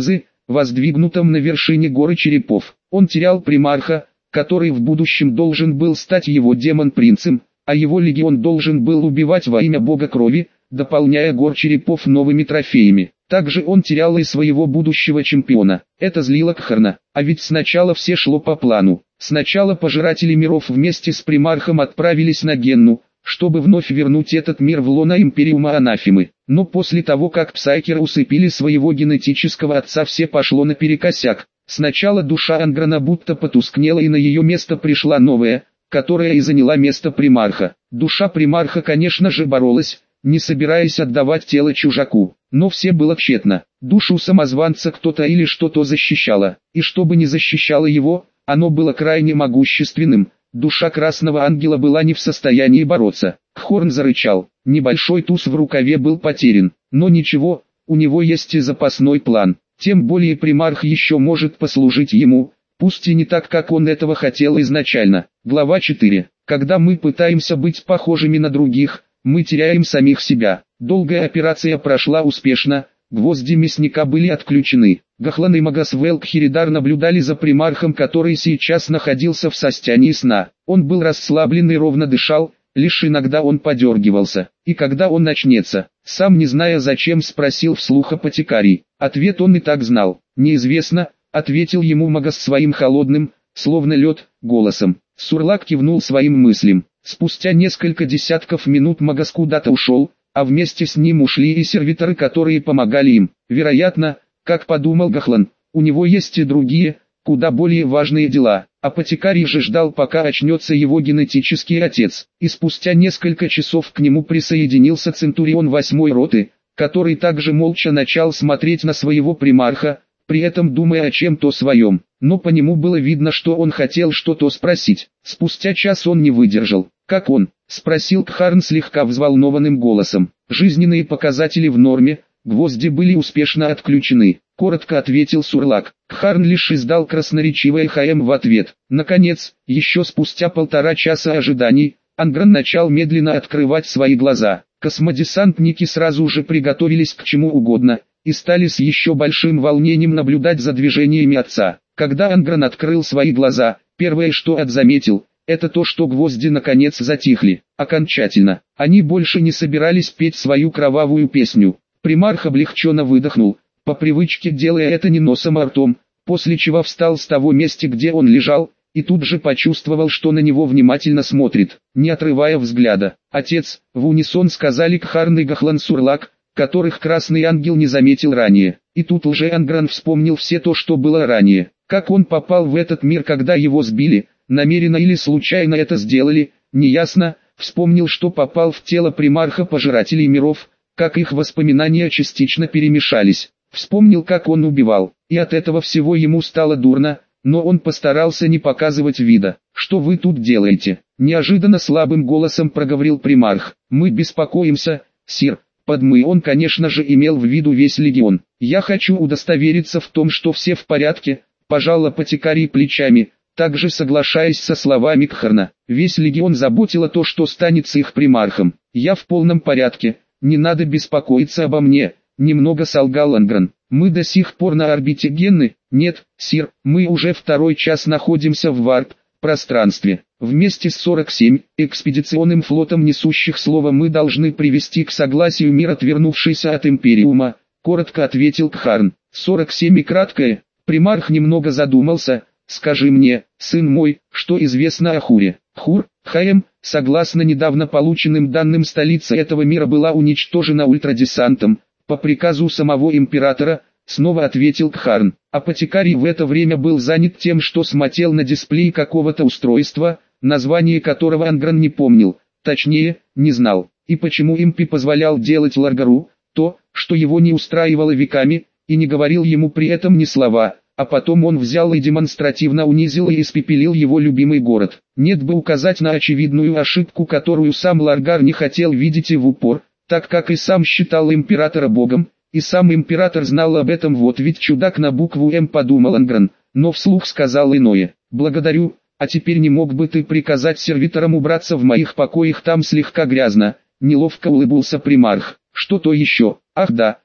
Speaker 1: воздвигнутом на вершине горы черепов. Он терял примарха, который в будущем должен был стать его демон-принцем, а его легион должен был убивать во имя бога крови, дополняя гор черепов новыми трофеями. Также он терял и своего будущего чемпиона. Это злило Кхарна, а ведь сначала все шло по плану. Сначала пожиратели миров вместе с примархом отправились на Генну, чтобы вновь вернуть этот мир в лоно Империума Анафемы. Но после того, как псайкеры усыпили своего генетического отца, все пошло наперекосяк. Сначала душа Анграна будто потускнела, и на ее место пришла новая, которая и заняла место примарха. Душа примарха, конечно же, боролась, не собираясь отдавать тело чужаку. Но все было тщетно. Душу самозванца кто-то или что-то защищало. И что бы ни защищало его, оно было крайне могущественным. Душа Красного Ангела была не в состоянии бороться. Хорн зарычал. Небольшой туз в рукаве был потерян. Но ничего, у него есть и запасной план. Тем более примарх еще может послужить ему, пусть и не так, как он этого хотел изначально. Глава 4. Когда мы пытаемся быть похожими на других, мы теряем самих себя. Долгая операция прошла успешно, гвозди мясника были отключены. Гахлан и Магасвелл Кхиридар наблюдали за примархом, который сейчас находился в состоянии сна. Он был расслаблен и ровно дышал, лишь иногда он подергивался. И когда он начнется, сам не зная зачем, спросил вслух апотекарий. Ответ он и так знал. «Неизвестно», — ответил ему Магас своим холодным, словно лед, голосом. Сурлак кивнул своим мыслям. Спустя несколько десятков минут Магас куда-то ушел, а вместе с ним ушли и сервиторы, которые помогали им. Вероятно, как подумал Гахлан, у него есть и другие, куда более важные дела. Апотекарий же ждал, пока очнется его генетический отец. И спустя несколько часов к нему присоединился Центурион 8-й роты, который также молча начал смотреть на своего примарха, при этом думая о чем-то своем. Но по нему было видно, что он хотел что-то спросить. Спустя час он не выдержал. «Как он?» — спросил Кхарн слегка взволнованным голосом. «Жизненные показатели в норме, гвозди были успешно отключены», — коротко ответил Сурлак. Кхарн лишь издал красноречивое ХМ в ответ. Наконец, еще спустя 1,5 часа ожиданий, Ангран начал медленно открывать свои глаза. Космодесантники сразу же приготовились к чему угодно, и стали с еще большим волнением наблюдать за движениями отца. Когда Ангран открыл свои глаза, первое, что он заметил, это то, что гвозди наконец затихли. Окончательно. Они больше не собирались петь свою кровавую песню. Примарх облегченно выдохнул, по привычке делая это не носом, а ртом, после чего встал с того места, где он лежал, и тут же почувствовал, что на него внимательно смотрит, не отрывая взгляда. «Отец», — в унисон сказали Кхарн и Гахлан Сурлак, которых Красный Ангел не заметил ранее. И тут Лже-Ангран вспомнил все то, что было ранее. Как он попал в этот мир, когда его сбили, намеренно или случайно это сделали, неясно. Вспомнил, что попал в тело примарха пожирателей миров, как их воспоминания частично перемешались. Вспомнил, как он убивал, и от этого всего ему стало дурно, но он постарался не показывать вида. «Что вы тут делаете?» — неожиданно слабым голосом проговорил примарх. «Мы беспокоимся, сир». Под «мы» он, конечно же, имел в виду весь легион. «Я хочу удостовериться в том, что все в порядке», — пожал апотекарий плечами, также соглашаясь со словами Кхарна. Весь легион заботило то, что станет с их примархом. «Я в полном порядке, не надо беспокоиться обо мне», — немного солгал Ангран. «Мы до сих пор на орбите Генны?» «Нет, сир, мы уже 2-й час находимся в варп-пространстве. Вместе с 47 экспедиционным флотом несущих слово мы должны привести к согласию мир, отвернувшийся от Империума», — коротко ответил Кхарн. 47 и краткое. Примарх немного задумался. «Скажи мне, сын мой, что известно о Хуре?» «Хур, ХМ, согласно недавно полученным данным, столица этого мира была уничтожена ультрадесантом, по приказу самого императора», — снова ответил Кхарн. Апотекарий в это время был занят тем, что смотрел на дисплей какого-то устройства, название которого Ангран не помнил, точнее, не знал. И почему Импи позволял делать Ларгару то, что его не устраивало веками, и не говорил ему при этом ни слова, а потом он взял и демонстративно унизил и испепелил его любимый город. Нет бы указать на очевидную ошибку, которую сам Ларгар не хотел видеть и в упор, так как и сам считал императора богом, и сам император знал об этом. Вот ведь чудак на букву «М», подумал Ангран, но вслух сказал иное. «Благодарю, а теперь не мог бы ты приказать сервиторам убраться в моих покоях, там слегка грязно?» Неловко улыбнулся примарх. «Что-то еще? Ах да,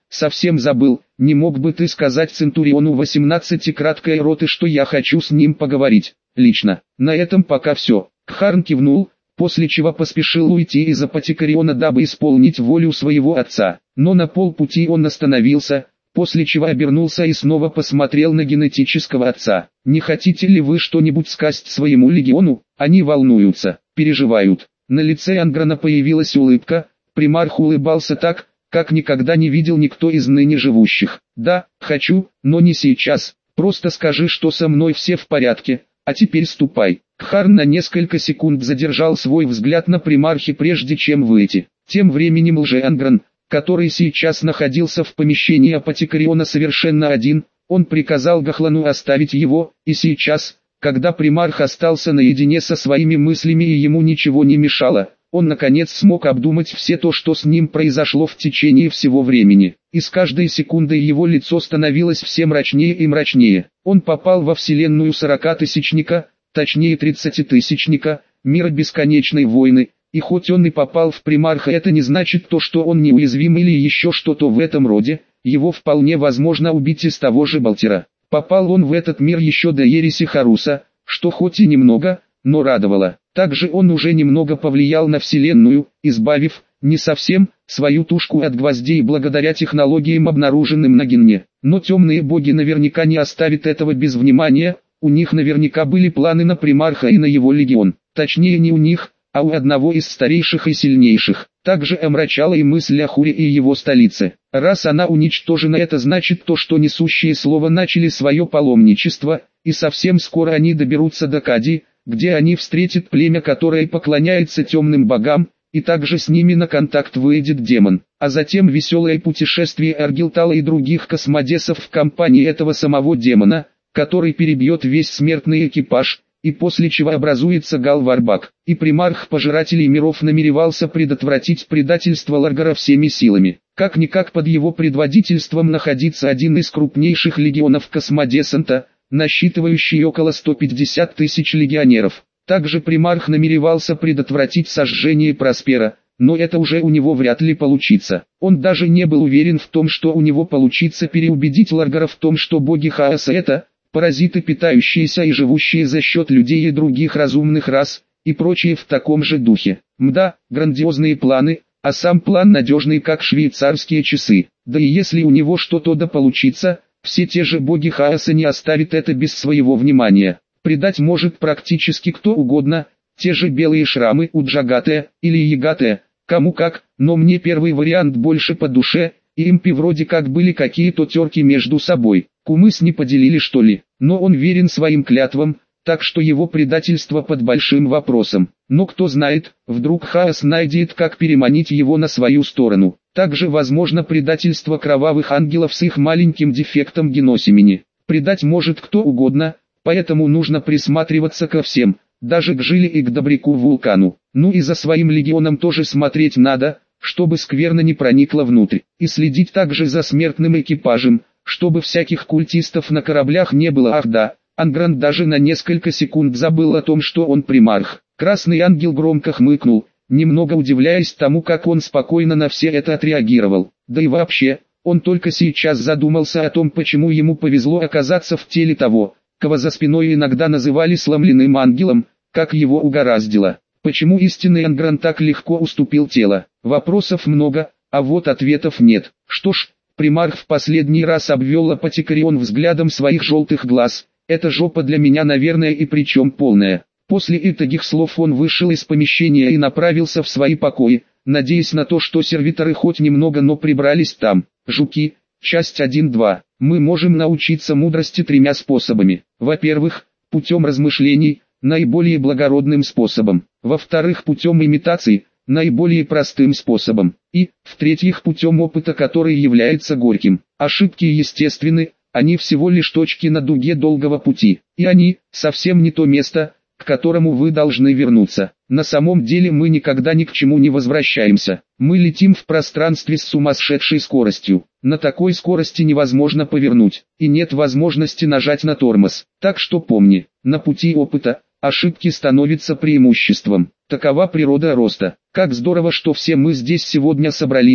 Speaker 1: совсем забыл, не мог бы ты сказать Центуриону 18 краткой роты, что я хочу с ним поговорить, лично. На этом пока все. Кхарн кивнул, после чего поспешил уйти из Апотекариона, дабы исполнить волю своего отца. Но на полпути он остановился, после чего обернулся и снова посмотрел на генетического отца. «Не хотите ли вы что-нибудь сказать своему легиону? Они волнуются, переживают». На лице Анграна появилась улыбка, примарх улыбался так, как никогда не видел никто из ныне живущих. «Да, хочу, но не сейчас, просто скажи, что со мной все в порядке, а теперь ступай». Кхарн на несколько секунд задержал свой взгляд на примархе, прежде чем выйти. Тем временем лже-Ангран, который сейчас находился в помещении Апотекариона совершенно один, он приказал Гахлану оставить его, и сейчас, когда примарх остался наедине со своими мыслями и ему ничего не мешало, он наконец смог обдумать все то, что с ним произошло в течение всего времени. И с каждой секундой его лицо становилось все мрачнее и мрачнее. Он попал во вселенную 40-тысячника, точнее 30-тысячника, мира бесконечной войны, и хоть он и попал в примарха, это не значит то, что он неуязвим или еще что-то в этом роде, его вполне возможно убить из того же Балтера. Попал он в этот мир еще до ереси Харуса, что хоть и немного, но радовало. Также он уже немного повлиял на вселенную, избавив, не совсем, свою тушку от гвоздей благодаря технологиям, обнаруженным на Генне. Но темные боги наверняка не оставят этого без внимания, у них наверняка были планы на примарха и на его легион. Точнее, не у них, а у одного из старейших и сильнейших. Также омрачала и мысль о Хуре и его столице. Раз она уничтожена, это значит то, что несущие слово начали свое паломничество, и совсем скоро они доберутся до Кади, где они встретят племя, которое поклоняется темным богам, и также с ними на контакт выйдет демон. А затем веселое путешествие Аргилтала и других космодесов в компании этого самого демона, который перебьет весь смертный экипаж, и после чего образуется Галварбак. И примарх Пожирателей миров намеревался предотвратить предательство Ларгара всеми силами. Как-никак под его предводительством находится один из крупнейших легионов Космодесанта, насчитывающий около 150 тысяч легионеров. Также примарх намеревался предотвратить сожжение Проспера, но это уже у него вряд ли получится. Он даже не был уверен в том, что у него получится переубедить Ларгара в том, что боги хаоса это паразиты, питающиеся и живущие за счет людей и других разумных рас, и прочее в таком же духе. Мда, грандиозные планы, а сам план надежный, как швейцарские часы. Да и если у него что-то да получится, все те же боги хаоса не оставят это без своего внимания. Предать может практически кто угодно, те же белые шрамы у Джагатая или Ягатая, кому как, но мне первый вариант больше по душе, и импи вроде как были какие-то терки между собой. Кумыс не поделили, что ли, но он верен своим клятвам, так что его предательство под большим вопросом. Но кто знает, вдруг хаос найдет, как переманить его на свою сторону. Также возможно предательство кровавых ангелов с их маленьким дефектом геносемени. Предать может кто угодно, поэтому нужно присматриваться ко всем, даже к Жиле и к Добряку Вулкану. Ну и за своим легионом тоже смотреть надо, чтобы скверно не проникла внутрь. И следить также за смертным экипажем, чтобы всяких культистов на кораблях не было. Ах да, Ангран даже на несколько секунд забыл о том, что он примарх. Красный ангел громко хмыкнул, немного удивляясь тому, как он спокойно на все это отреагировал. Да и вообще, он только сейчас задумался о том, почему ему повезло оказаться в теле того, кого за спиной иногда называли сломленным ангелом, как его угораздило. Почему истинный Ангран так легко уступил тело? Вопросов много, а вот ответов нет. Что ж, примарх в последний раз обвел Апотекарион взглядом своих желтых глаз. Это жопа для меня, наверное, и причем полная. После этих слов он вышел из помещения и направился в свои покои, надеясь на то, что сервиторы хоть немного, но прибрались там. Жуки, часть 1-2. Мы можем научиться мудрости тремя способами. Во-первых, путем размышлений, наиболее благородным способом. Во-вторых, путем имитации, наиболее простым способом. И, в-третьих, путем опыта, который является горьким. Ошибки естественны, они всего лишь точки на дуге долгого пути. И они, совсем не то место, к которому вы должны вернуться. На самом деле мы никогда ни к чему не возвращаемся. Мы летим в пространстве с сумасшедшей скоростью. На такой скорости невозможно повернуть, и нет возможности нажать на тормоз. Так что помни, на пути опыта, ошибки становятся преимуществом. Такова природа роста. Как здорово, что все мы здесь сегодня собрались,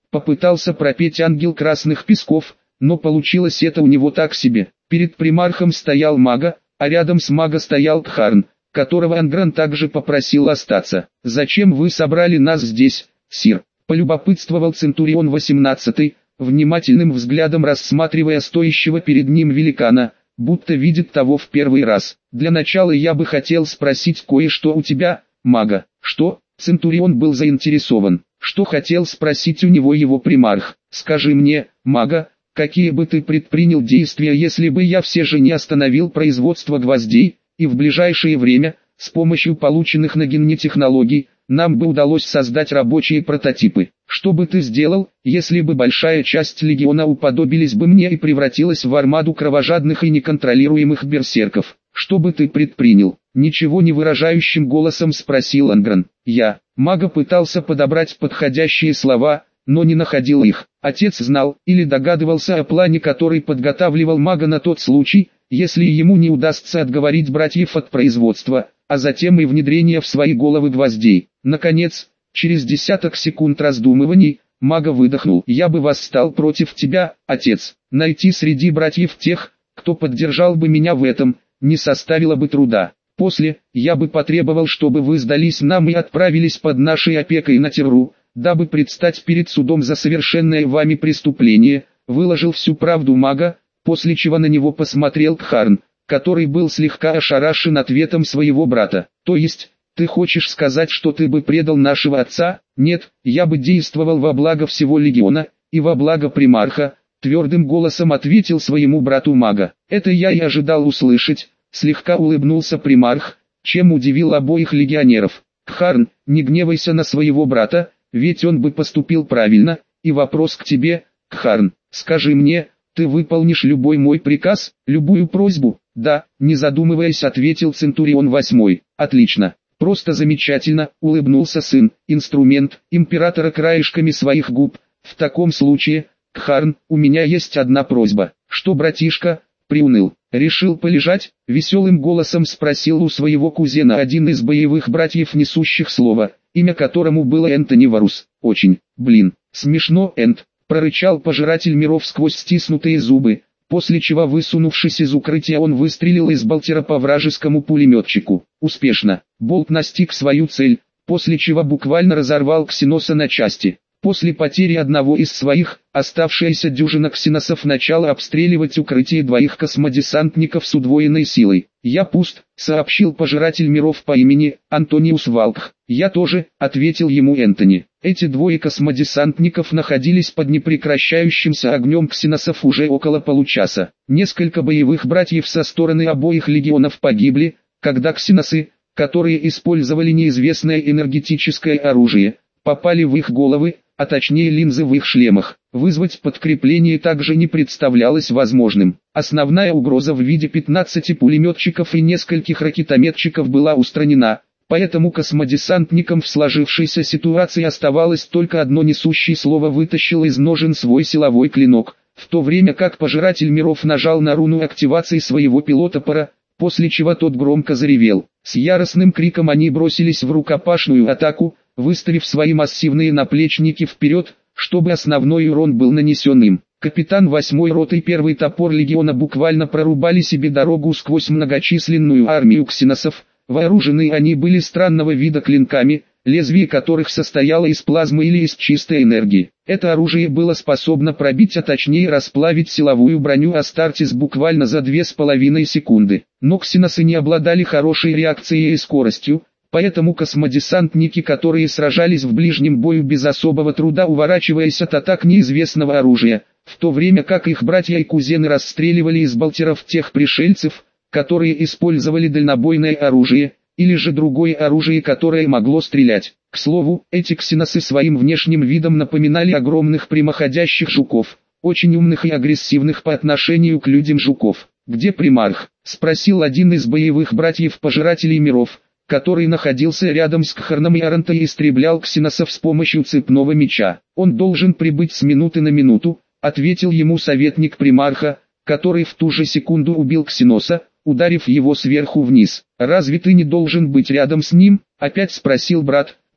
Speaker 1: Попытался пропеть ангел красных песков, но получилось это у него так себе. Перед примархом стоял Мага, а рядом с Мага стоял Кхарн, которого Ангран также попросил остаться. «Зачем вы собрали нас здесь, сир?» – полюбопытствовал Центурион 18, внимательным взглядом рассматривая стоящего перед ним великана, будто видит того в первый раз. «Для начала я бы хотел спросить кое-что у тебя, Мага». «Что?» – Центурион был заинтересован. Что хотел спросить у него его примарх. «Скажи мне, Мага, какие бы ты предпринял действия, если бы я все же не остановил производство гвоздей, и в ближайшее время, с помощью полученных на Генне технологий, нам бы удалось создать рабочие прототипы? Что бы ты сделал, если бы большая часть легиона уподобились бы мне и превратилась в армаду кровожадных и неконтролируемых берсерков? Что бы ты предпринял?» Ничего не выражающим голосом спросил Ангран. Мага пытался подобрать подходящие слова, но не находил их. Отец знал или догадывался о плане, который подготавливал Мага на тот случай, если ему не удастся отговорить братьев от производства, а затем и внедрения в свои головы гвоздей. Наконец, через десяток секунд раздумываний, Мага выдохнул. «Я бы восстал против тебя, отец. Найти среди братьев тех, кто поддержал бы меня в этом, не составило бы труда. После, я бы потребовал, чтобы вы сдались нам и отправились под нашей опекой на Терру, дабы предстать перед судом за совершенное вами преступление», выложил всю правду Мага, после чего на него посмотрел Кхарн, который был слегка ошарашен ответом своего брата. «То есть, ты хочешь сказать, что ты бы предал нашего отца?» «Нет, я бы действовал во благо всего легиона, и во благо примарха», твердым голосом ответил своему брату Мага. «Это я и ожидал услышать», слегка улыбнулся примарх, чем удивил обоих легионеров. «Кхарн, не гневайся на своего брата, ведь он бы поступил правильно, и вопрос к тебе, Кхарн, скажи мне, ты выполнишь любой мой приказ, любую просьбу?» «Да», не задумываясь ответил Центурион 8. «Отлично, просто замечательно», улыбнулся сын, инструмент императора краешками своих губ. «В таком случае, Кхарн, у меня есть одна просьба». «Что, братишка?» приуныл. «Решил полежать?» — веселым голосом спросил у своего кузена один из боевых братьев, несущих слово, имя которому было Энтони Варус. «Очень, смешно, Энт», — прорычал пожиратель миров сквозь стиснутые зубы, после чего, высунувшись из укрытия, он выстрелил из болтера по вражескому пулеметчику. Успешно. Болт настиг свою цель, после чего буквально разорвал Ксеноса на части. После потери одного из своих, оставшаяся дюжина ксеносов начала обстреливать укрытие двоих космодесантников с удвоенной силой. «Я пуст», — сообщил пожиратель миров по имени Антониус Валкх. «Я тоже», — ответил ему Энтони. Эти двое космодесантников находились под непрекращающимся огнем ксеносов уже около получаса. Несколько боевых братьев со стороны обоих легионов погибли, когда ксеносы, которые использовали неизвестное энергетическое оружие, попали в их головы, а точнее линзы в их шлемах. Вызвать подкрепление также не представлялось возможным. Основная угроза в виде 15 пулеметчиков и нескольких ракетометчиков была устранена, поэтому космодесантникам в сложившейся ситуации оставалось только одно: несущий слово вытащил из ножен свой силовой клинок, в то время как пожиратель миров нажал на руну активации своего пилотопора, после чего тот громко заревел. С яростным криком они бросились в рукопашную атаку, выставив свои массивные наплечники вперед, чтобы основной урон был нанесен им. Капитан 8-й роты и 1-й топор легиона буквально прорубали себе дорогу сквозь многочисленную армию ксеносов. Вооружены они были странного вида клинками, лезвие которых состояло из плазмы или из чистой энергии. Это оружие было способно пробить, а точнее расплавить силовую броню Астартес буквально за 2,5 секунды. Но ксеносы не обладали хорошей реакцией и скоростью, поэтому космодесантники, которые сражались в ближнем бою без особого труда, уворачиваясь от атак неизвестного оружия, в то время как их братья и кузены расстреливали из болтеров тех пришельцев, которые использовали дальнобойное оружие, или же другое оружие, которое могло стрелять. К слову, эти ксеносы своим внешним видом напоминали огромных прямоходящих жуков, очень умных и агрессивных по отношению к людям жуков. «Где примарх?» — спросил один из боевых братьев-пожирателей миров, который находился рядом с Кхарном и Аранта и истреблял ксеносов с помощью цепного меча. «Он должен прибыть с минуты на минуту», — ответил ему советник примарха, который в ту же секунду убил ксеноса, ударив его сверху вниз. «Разве ты не должен быть рядом с ним?» — опять спросил брат,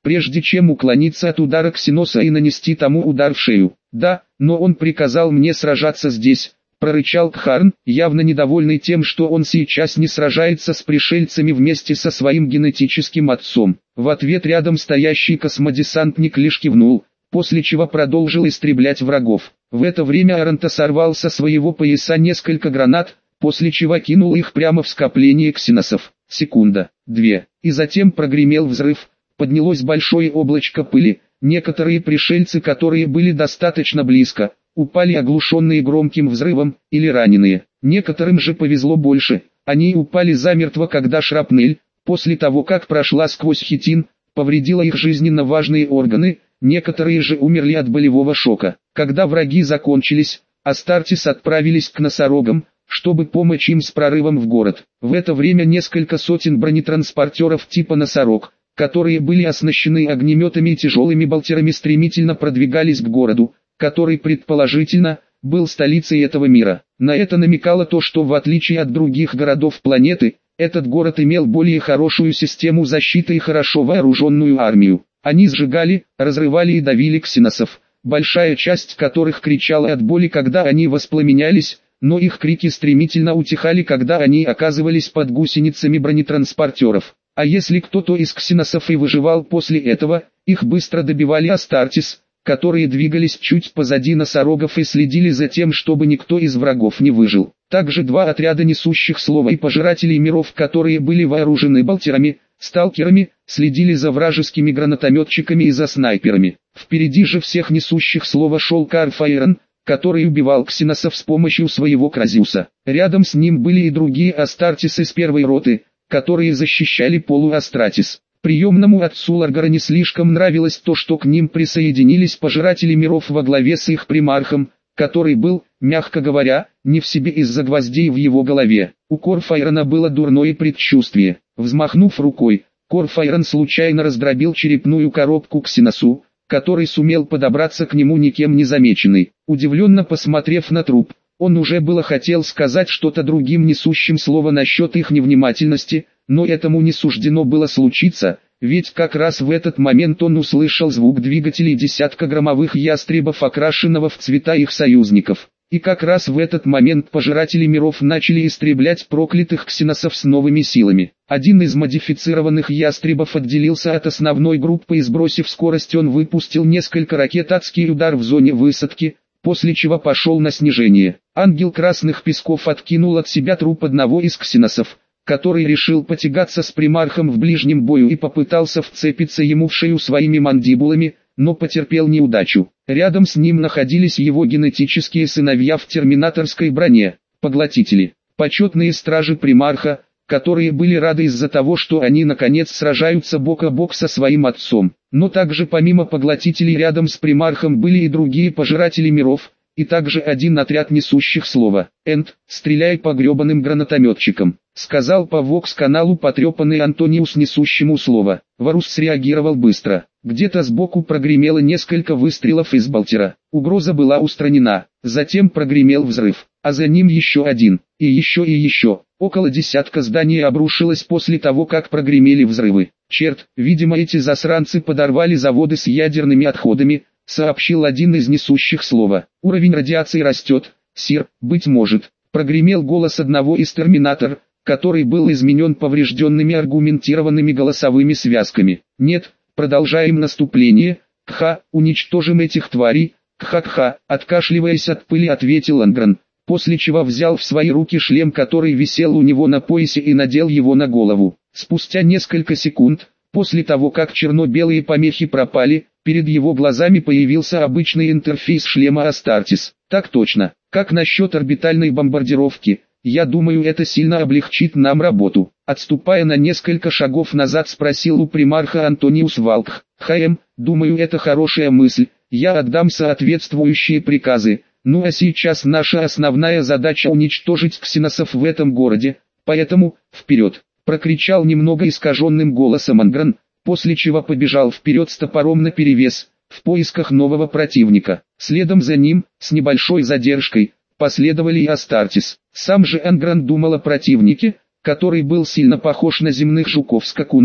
Speaker 1: прежде чем уклониться от удара Ксеноса и нанести тому удар в шею. «Да, но он приказал мне сражаться здесь», — прорычал Кхарн, явно недовольный тем, что он сейчас не сражается с пришельцами вместе со своим генетическим отцом. В ответ рядом стоящий космодесантник лишь кивнул, после чего продолжил истреблять врагов. В это время Аранта сорвал со своего пояса несколько гранат, после чего кинул их прямо в скопление ксеносов. Секунда, две, и затем прогремел взрыв, поднялось большое облачко пыли, некоторые пришельцы, которые были достаточно близко, упали оглушенные громким взрывом, или раненые. Некоторым же повезло больше, они упали замертво, когда шрапнель, после того как прошла сквозь хитин, повредила их жизненно важные органы, некоторые же умерли от болевого шока. Когда враги закончились, Астартес отправились к носорогам, чтобы помочь им с прорывом в город. В это время несколько сотен бронетранспортеров типа «Носорог», которые были оснащены огнеметами и тяжелыми болтерами, стремительно продвигались к городу, который предположительно был столицей этого мира. На это намекало то, что в отличие от других городов планеты, этот город имел более хорошую систему защиты и хорошо вооруженную армию. Они сжигали, разрывали и давили ксеносов, большая часть которых кричала от боли, когда они воспламенялись, но их крики стремительно утихали, когда они оказывались под гусеницами бронетранспортеров. А если кто-то из ксеносов и выживал после этого, их быстро добивали Астартес, которые двигались чуть позади носорогов и следили за тем, чтобы никто из врагов не выжил. Также два отряда несущих слово и пожирателей миров, которые были вооружены болтерами, сталкерами, следили за вражескими гранатометчиками и за снайперами. Впереди же всех несущих слово шел Карфаэрон, который убивал ксеносов с помощью своего Кразиуса. Рядом с ним были и другие Астартесы с первой роты, которые защищали полуастратис. Приемному отцу Ларгара не слишком нравилось то, что к ним присоединились пожиратели миров во главе с их примархом, который был, мягко говоря, не в себе из-за гвоздей в его голове. У Корфаэрона было дурное предчувствие. Взмахнув рукой, Корфаэрон случайно раздробил черепную коробку ксеносу, который сумел подобраться к нему никем не замеченный. Удивленно посмотрев на труп, он уже было хотел сказать что-то другим несущим слово насчет их невнимательности, но этому не суждено было случиться, ведь как раз в этот момент он услышал звук двигателей десятка громовых ястребов, окрашенного в цвета их союзников. И как раз в этот момент пожиратели миров начали истреблять проклятых ксеносов с новыми силами. Один из модифицированных ястребов отделился от основной группы и, сбросив скорость, он выпустил несколько ракет «Адский удар» в зоне высадки, после чего пошел на снижение. Ангел Красных Песков откинул от себя труп одного из ксеносов, который решил потягаться с примархом в ближнем бою и попытался вцепиться ему в шею своими мандибулами, но потерпел неудачу. Рядом с ним находились его генетические сыновья в терминаторской броне, поглотители, почетные стражи примарха, которые были рады из-за того, что они наконец сражаются бок о бок со своим отцом. Но также помимо поглотителей рядом с примархом были и другие пожиратели миров, и также один отряд несущих слово. «Энд, стреляй по гребаным гранатометчикам», — сказал по вокс-каналу потрепанный Антониус несущему слово. Варус среагировал быстро. Где-то сбоку прогремело несколько выстрелов из болтера. Угроза была устранена. Затем прогремел взрыв, а за ним еще один, и еще и еще. Около десятка зданий обрушилось после того, как прогремели взрывы. «Черт, видимо эти засранцы подорвали заводы с ядерными отходами», — сообщил один из несущих слова. «Уровень радиации растет, сир, быть может», — прогремел голос одного из терминатор, который был изменен поврежденными аргументированными голосовыми связками. «Нет, продолжаем наступление, кха, уничтожим этих тварей, кха-кха», откашливаясь от пыли, ответил Ангран, после чего взял в свои руки шлем, который висел у него на поясе, и надел его на голову. Спустя несколько секунд, после того как черно-белые помехи пропали, перед его глазами появился обычный интерфейс шлема Астартес. «Так точно. Как насчет орбитальной бомбардировки? Я думаю, это сильно облегчит нам работу». Отступая на несколько шагов назад, спросил у примарха Антониус Валкх. Думаю, это хорошая мысль. Я отдам соответствующие приказы. Ну а сейчас наша основная задача уничтожить ксеносов в этом городе. Поэтому, вперед!» Прокричал немного искаженным голосом Ангран, после чего побежал вперед с топором наперевес, в поисках нового противника. Следом за ним, с небольшой задержкой, последовали и Астартес. Сам же Ангран думал о противнике, который был сильно похож на земных жуков-скакунов,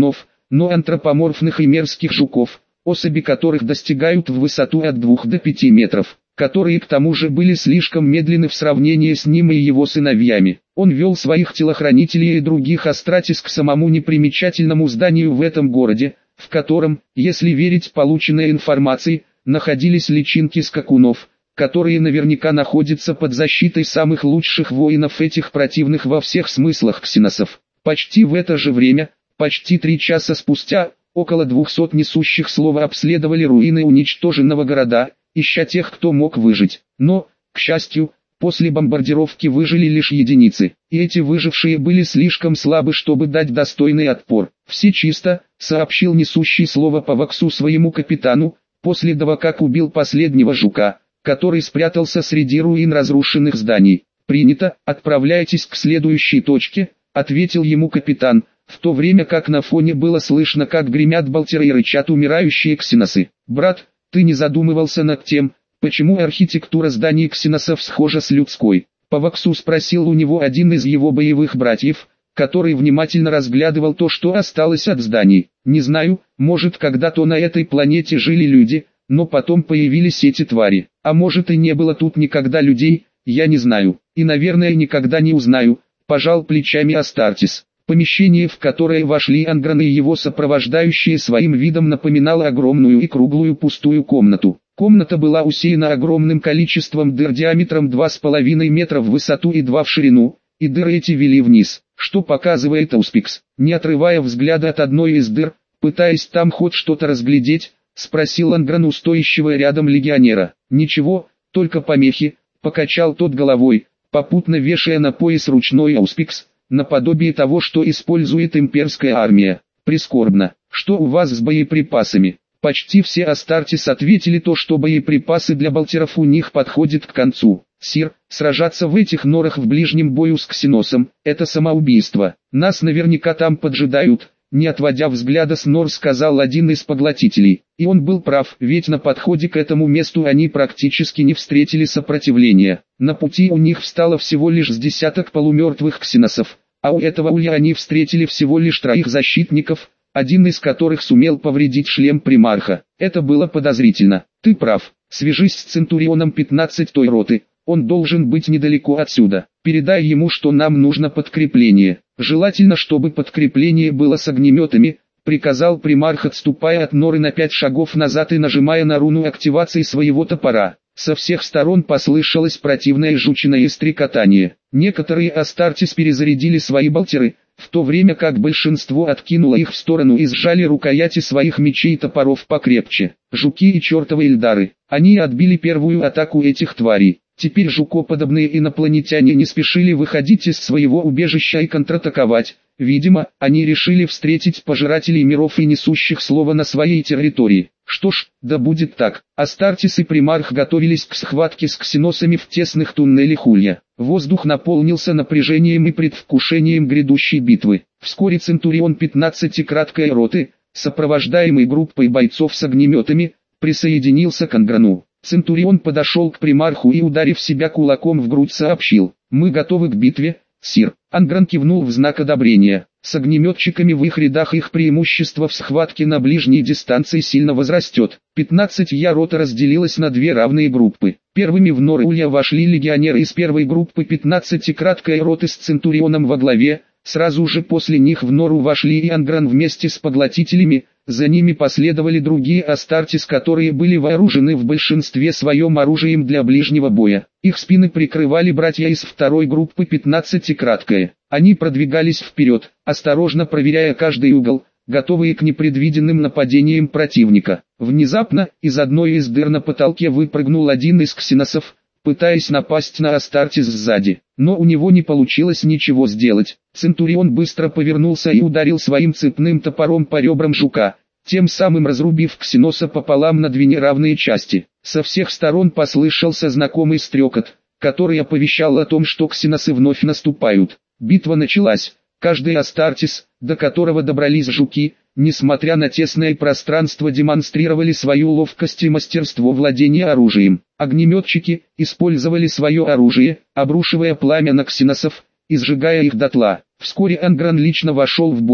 Speaker 1: но антропоморфных и мерзких жуков, особи которых достигают в высоту от 2 до 5 метров, которые к тому же были слишком медленны в сравнении с ним и его сыновьями. Он вел своих телохранителей и других Астратис к самому непримечательному зданию в этом городе, в котором, если верить полученной информации, находились личинки скакунов, которые наверняка находятся под защитой самых лучших воинов этих противных во всех смыслах ксеносов. Почти в это же время, почти 3 часа спустя, около 200 несущих слова обследовали руины уничтоженного города, ища тех, кто мог выжить. Но, к счастью, после бомбардировки выжили лишь единицы, и эти выжившие были слишком слабы, чтобы дать достойный отпор. «Все чисто», — сообщил несущий слово по Ваксу своему капитану, после того как убил последнего жука, который спрятался среди руин разрушенных зданий. «Принято, отправляйтесь к следующей точке», — ответил ему капитан, в то время как на фоне было слышно, как гремят болтеры и рычат умирающие ксеносы. «Брат, ты не задумывался над тем, почему архитектура зданий ксеносов схожа с людской?» По Ваксу спросил у него один из его боевых братьев, который внимательно разглядывал то, что осталось от зданий. «Не знаю, может, когда-то на этой планете жили люди, но потом появились эти твари. А может, и не было тут никогда людей, я не знаю, и, наверное, никогда не узнаю», — пожал плечами Астартис. Помещение, в которое вошли Ангран и его сопровождающие, своим видом напоминало огромную и круглую пустую комнату. Комната была усеяна огромным количеством дыр диаметром 2,5 метра в высоту и 2 в ширину, и дыры эти вели вниз, что показывает Ауспикс. Не отрывая взгляда от одной из дыр, пытаясь там хоть что-то разглядеть, спросил Ангран у стоящего рядом легионера. «Ничего, только помехи», — покачал тот головой, попутно вешая на пояс ручной Ауспикс, наподобие того, что использует имперская армия. «Прискорбно. Что у вас с боеприпасами?» Почти все Астартис ответили то, что боеприпасы для болтеров у них подходят к концу. «Сир, сражаться в этих норах в ближнем бою с ксеносом – это самоубийство. Нас наверняка там поджидают», — не отводя взгляда с нор, сказал один из поглотителей. И он был прав, ведь на подходе к этому месту они практически не встретили сопротивления. На пути у них встало всего лишь с десяток полумертвых ксеносов, а у этого улья они встретили всего лишь 3 защитников, один из которых сумел повредить шлем примарха. Это было подозрительно. «Ты прав, свяжись с Центурионом 15-й роты, он должен быть недалеко отсюда. Передай ему, что нам нужно подкрепление. Желательно, чтобы подкрепление было с огнеметами», — приказал примарх, отступая от норы на 5 шагов назад и нажимая на руну активации своего топора. Со всех сторон послышалось противное жучиное стрекотание. Некоторые Астартис перезарядили свои болтеры, в то время как большинство откинуло их в сторону и сжали рукояти своих мечей и топоров покрепче. Жуки и чертовы эльдары. Они отбили первую атаку этих тварей. Теперь жукоподобные инопланетяне не спешили выходить из своего убежища и контратаковать. Видимо, они решили встретить пожирателей миров и несущих слова на своей территории. Что ж, да будет так. Астартис и примарх готовились к схватке с ксеносами в тесных туннелях улья. Воздух наполнился напряжением и предвкушением грядущей битвы. Вскоре Центурион 15-й краткой роты, сопровождаемый группой бойцов с огнеметами, присоединился к Анграну. Центурион подошел к примарху и, ударив себя кулаком в грудь, сообщил: «Мы готовы к битве, сир». Ангран кивнул в знак одобрения. С огнеметчиками в их рядах их преимущество в схватке на ближней дистанции сильно возрастет. 15-я рота разделилась на 2 равные группы. Первыми в норы улья вошли легионеры из первой группы 15-й краткой роты с Центурионом во главе. Сразу же после них в нору вошли и Ангран вместе с поглотителями. За ними последовали другие Астартис, которые были вооружены в большинстве своем оружием для ближнего боя. Их спины прикрывали братья из второй группы 15 краткая. Они продвигались вперед, осторожно проверяя каждый угол, готовые к непредвиденным нападениям противника. Внезапно, из одной из дыр на потолке выпрыгнул один из ксеносов, пытаясь напасть на Астартис сзади. Но у него не получилось ничего сделать. Центурион быстро повернулся и ударил своим цепным топором по ребрам жука, тем самым разрубив ксеноса пополам на 2 неравные части. Со всех сторон послышался знакомый стрекот, который оповещал о том, что ксеносы вновь наступают. Битва началась. Каждый Астартис, до которого добрались жуки, несмотря на тесное пространство, демонстрировали свою ловкость и мастерство владения оружием. Огнеметчики использовали свое оружие, обрушивая пламя на ксеносов и сжигая их дотла. Вскоре Ангран лично вошел в бой,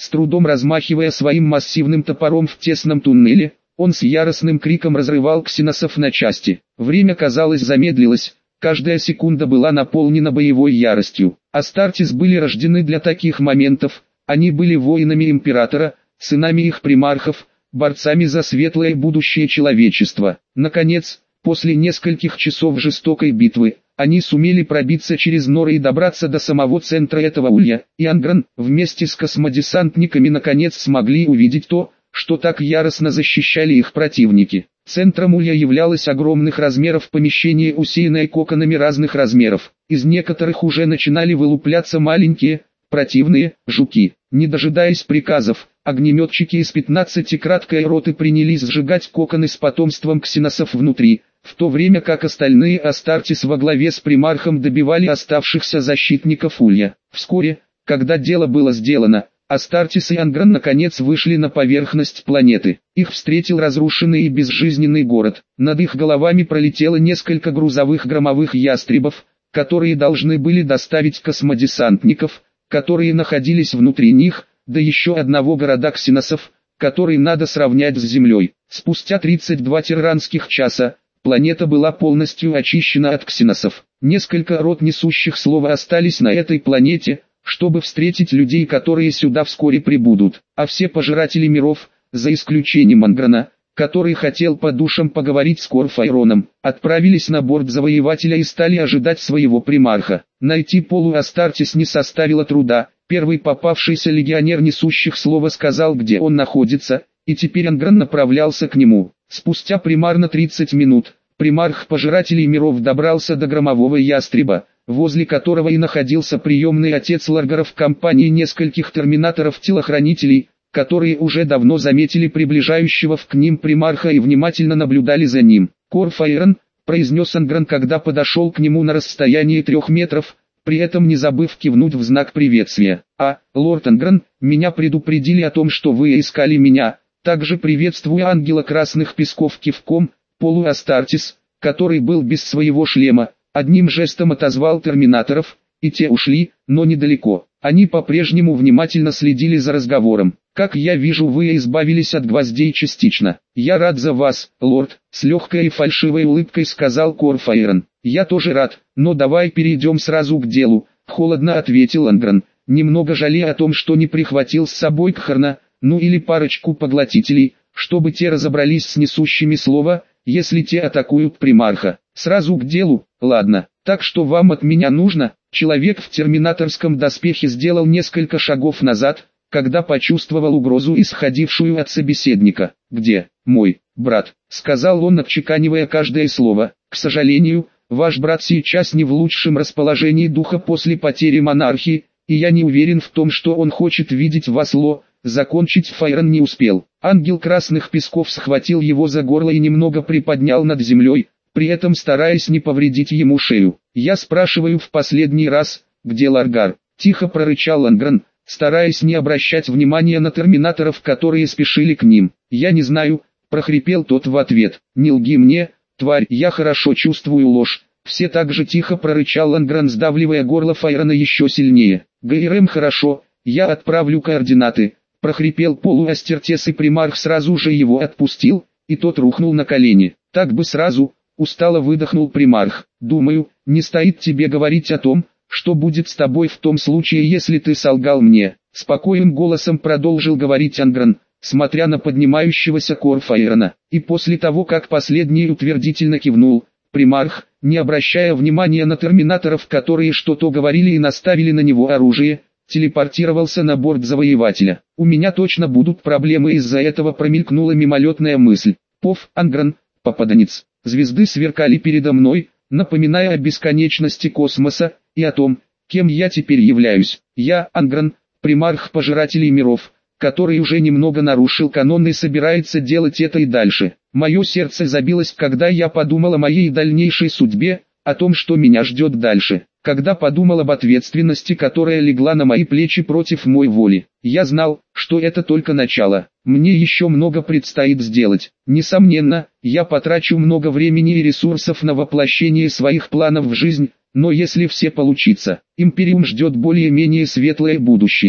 Speaker 1: С трудом размахивая своим массивным топором в тесном туннеле, он с яростным криком разрывал ксеносов на части. Время, казалось, замедлилось, каждая секунда была наполнена боевой яростью. Астартес были рождены для таких моментов, они были воинами Императора, сынами их примархов, борцами за светлое будущее человечества. Наконец, после нескольких часов жестокой битвы, они сумели пробиться через норы и добраться до самого центра этого улья, и Ангран, вместе с космодесантниками, наконец смогли увидеть то, что так яростно защищали их противники. Центром улья являлось огромных размеров помещение, усеянное коконами разных размеров. Из некоторых уже начинали вылупляться маленькие, противные, жуки. Не дожидаясь приказов, огнеметчики из 15-краткой роты принялись сжигать коконы с потомством ксеносов внутри, в то время как остальные Астартес во главе с примархом добивали оставшихся защитников улья. Вскоре, когда дело было сделано, Астартес и Ангран наконец вышли на поверхность планеты. Их встретил разрушенный и безжизненный город. Над их головами пролетело несколько грузовых громовых ястребов, которые должны были доставить космодесантников, которые находились внутри них, да еще одного города ксеносов, который надо сравнять с Землей. Спустя 32 тиранских часа, планета была полностью очищена от ксеносов. Несколько род несущих слова остались на этой планете, чтобы встретить людей, которые сюда вскоре прибудут, а все пожиратели миров, за исключением Анграна, который хотел по душам поговорить с Корфайроном, отправились на борт завоевателя и стали ожидать своего примарха. Найти Полу Астартес не составило труда, первый попавшийся легионер несущих слова сказал, где он находится, и теперь Ангран направлялся к нему. Спустя примерно 30 минут, примарх пожирателей миров добрался до громового ястреба, возле которого и находился приемный отец Ларгара в компании нескольких терминаторов-телохранителей, которые уже давно заметили приближающего к ним примарха и внимательно наблюдали за ним. «Корфайрон», — произнес Ангран, когда подошел к нему на расстоянии 3 метров, при этом не забыв кивнуть в знак приветствия. «Лорд Ангран, меня предупредили о том, что вы искали меня». Также приветствуя ангела Красных Песков кивком, Полу Астартес, который был без своего шлема, одним жестом отозвал терминаторов, и те ушли, но недалеко. Они по-прежнему внимательно следили за разговором. «Как я вижу, вы избавились от гвоздей частично. Я рад за вас, лорд», — с легкой и фальшивой улыбкой сказал Корфайрон. «Я тоже рад, но давай перейдем сразу к делу», — холодно ответил Ангран, немного жалея о том, что не прихватил с собой Кхарна, ну или парочку поглотителей, чтобы те разобрались с несущими слова, если те атакуют примарха. «Сразу к делу, ладно, так что вам от меня нужно?» Человек в терминаторском доспехе сделал несколько шагов назад, когда почувствовал угрозу, исходившую от собеседника. «Где мой брат?» — сказал он, отчеканивая каждое слово. «К сожалению, ваш брат сейчас не в лучшем расположении духа после потери монархии, и я не уверен в том, что он хочет видеть вас, Ло». Закончить Файрон не успел. Ангел Красных Песков схватил его за горло и немного приподнял над землей, при этом стараясь не повредить ему шею. «Я спрашиваю в последний раз, где Ларгар?» — тихо прорычал Ангран, стараясь не обращать внимания на терминаторов, которые спешили к ним. «Я не знаю», — прохрипел тот в ответ. «Не лги мне, тварь, я хорошо чувствую ложь». Все так же тихо прорычал Ангран, сдавливая горло Файрона еще сильнее. «ГРМ, хорошо, я отправлю координаты», — прохрипел Полу Астартес, и примарх сразу же его отпустил, и тот рухнул на колени. «Так бы сразу», — устало выдохнул примарх. «Думаю, не стоит тебе говорить о том, что будет с тобой в том случае, если ты солгал мне», — спокойным голосом продолжил говорить Ангран, смотря на поднимающегося Корфайрона. И после того, как последний утвердительно кивнул, примарх, не обращая внимания на терминаторов, которые что-то говорили и наставили на него оружие, телепортировался на борт завоевателя. «У меня точно будут проблемы из-за этого», промелькнула мимолетная мысль. «Пов, Ангран, попаданец». Звезды сверкали передо мной, напоминая о бесконечности космоса, и о том, кем я теперь являюсь. Я, Ангран, примарх пожирателей миров, который уже немного нарушил канон и собирается делать это и дальше. Мое сердце забилось, когда я подумал о моей дальнейшей судьбе, о том, что меня ждет дальше. Когда подумал об ответственности, которая легла на мои плечи против моей воли, я знал, что это только начало. Мне еще много предстоит сделать. Несомненно, я потрачу много времени и ресурсов на воплощение своих планов в жизнь, но если все получится, Империум ждет более-менее светлое будущее.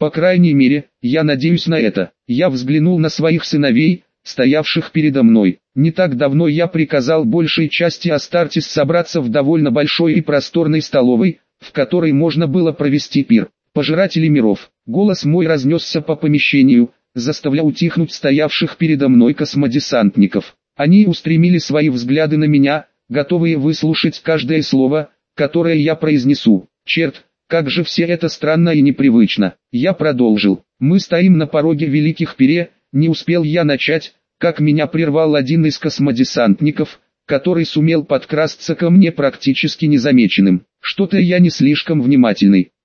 Speaker 1: По крайней мере, я надеюсь на это. Я взглянул на своих сыновей, стоявших передо мной. Не так давно я приказал большей части Астартес собраться в довольно большой и просторной столовой, в которой можно было провести пир. Пожиратели миров. Голос мой разнесся по помещению, заставляя утихнуть стоявших передо мной космодесантников. Они устремили свои взгляды на меня, готовые выслушать каждое слово, которое я произнесу. Черт, как же все это странно и непривычно. Я продолжил. Мы стоим на пороге великих пире, не успел я начать, как меня прервал один из космодесантников, который сумел подкрасться ко мне практически незамеченным. Что-то я не слишком внимательный.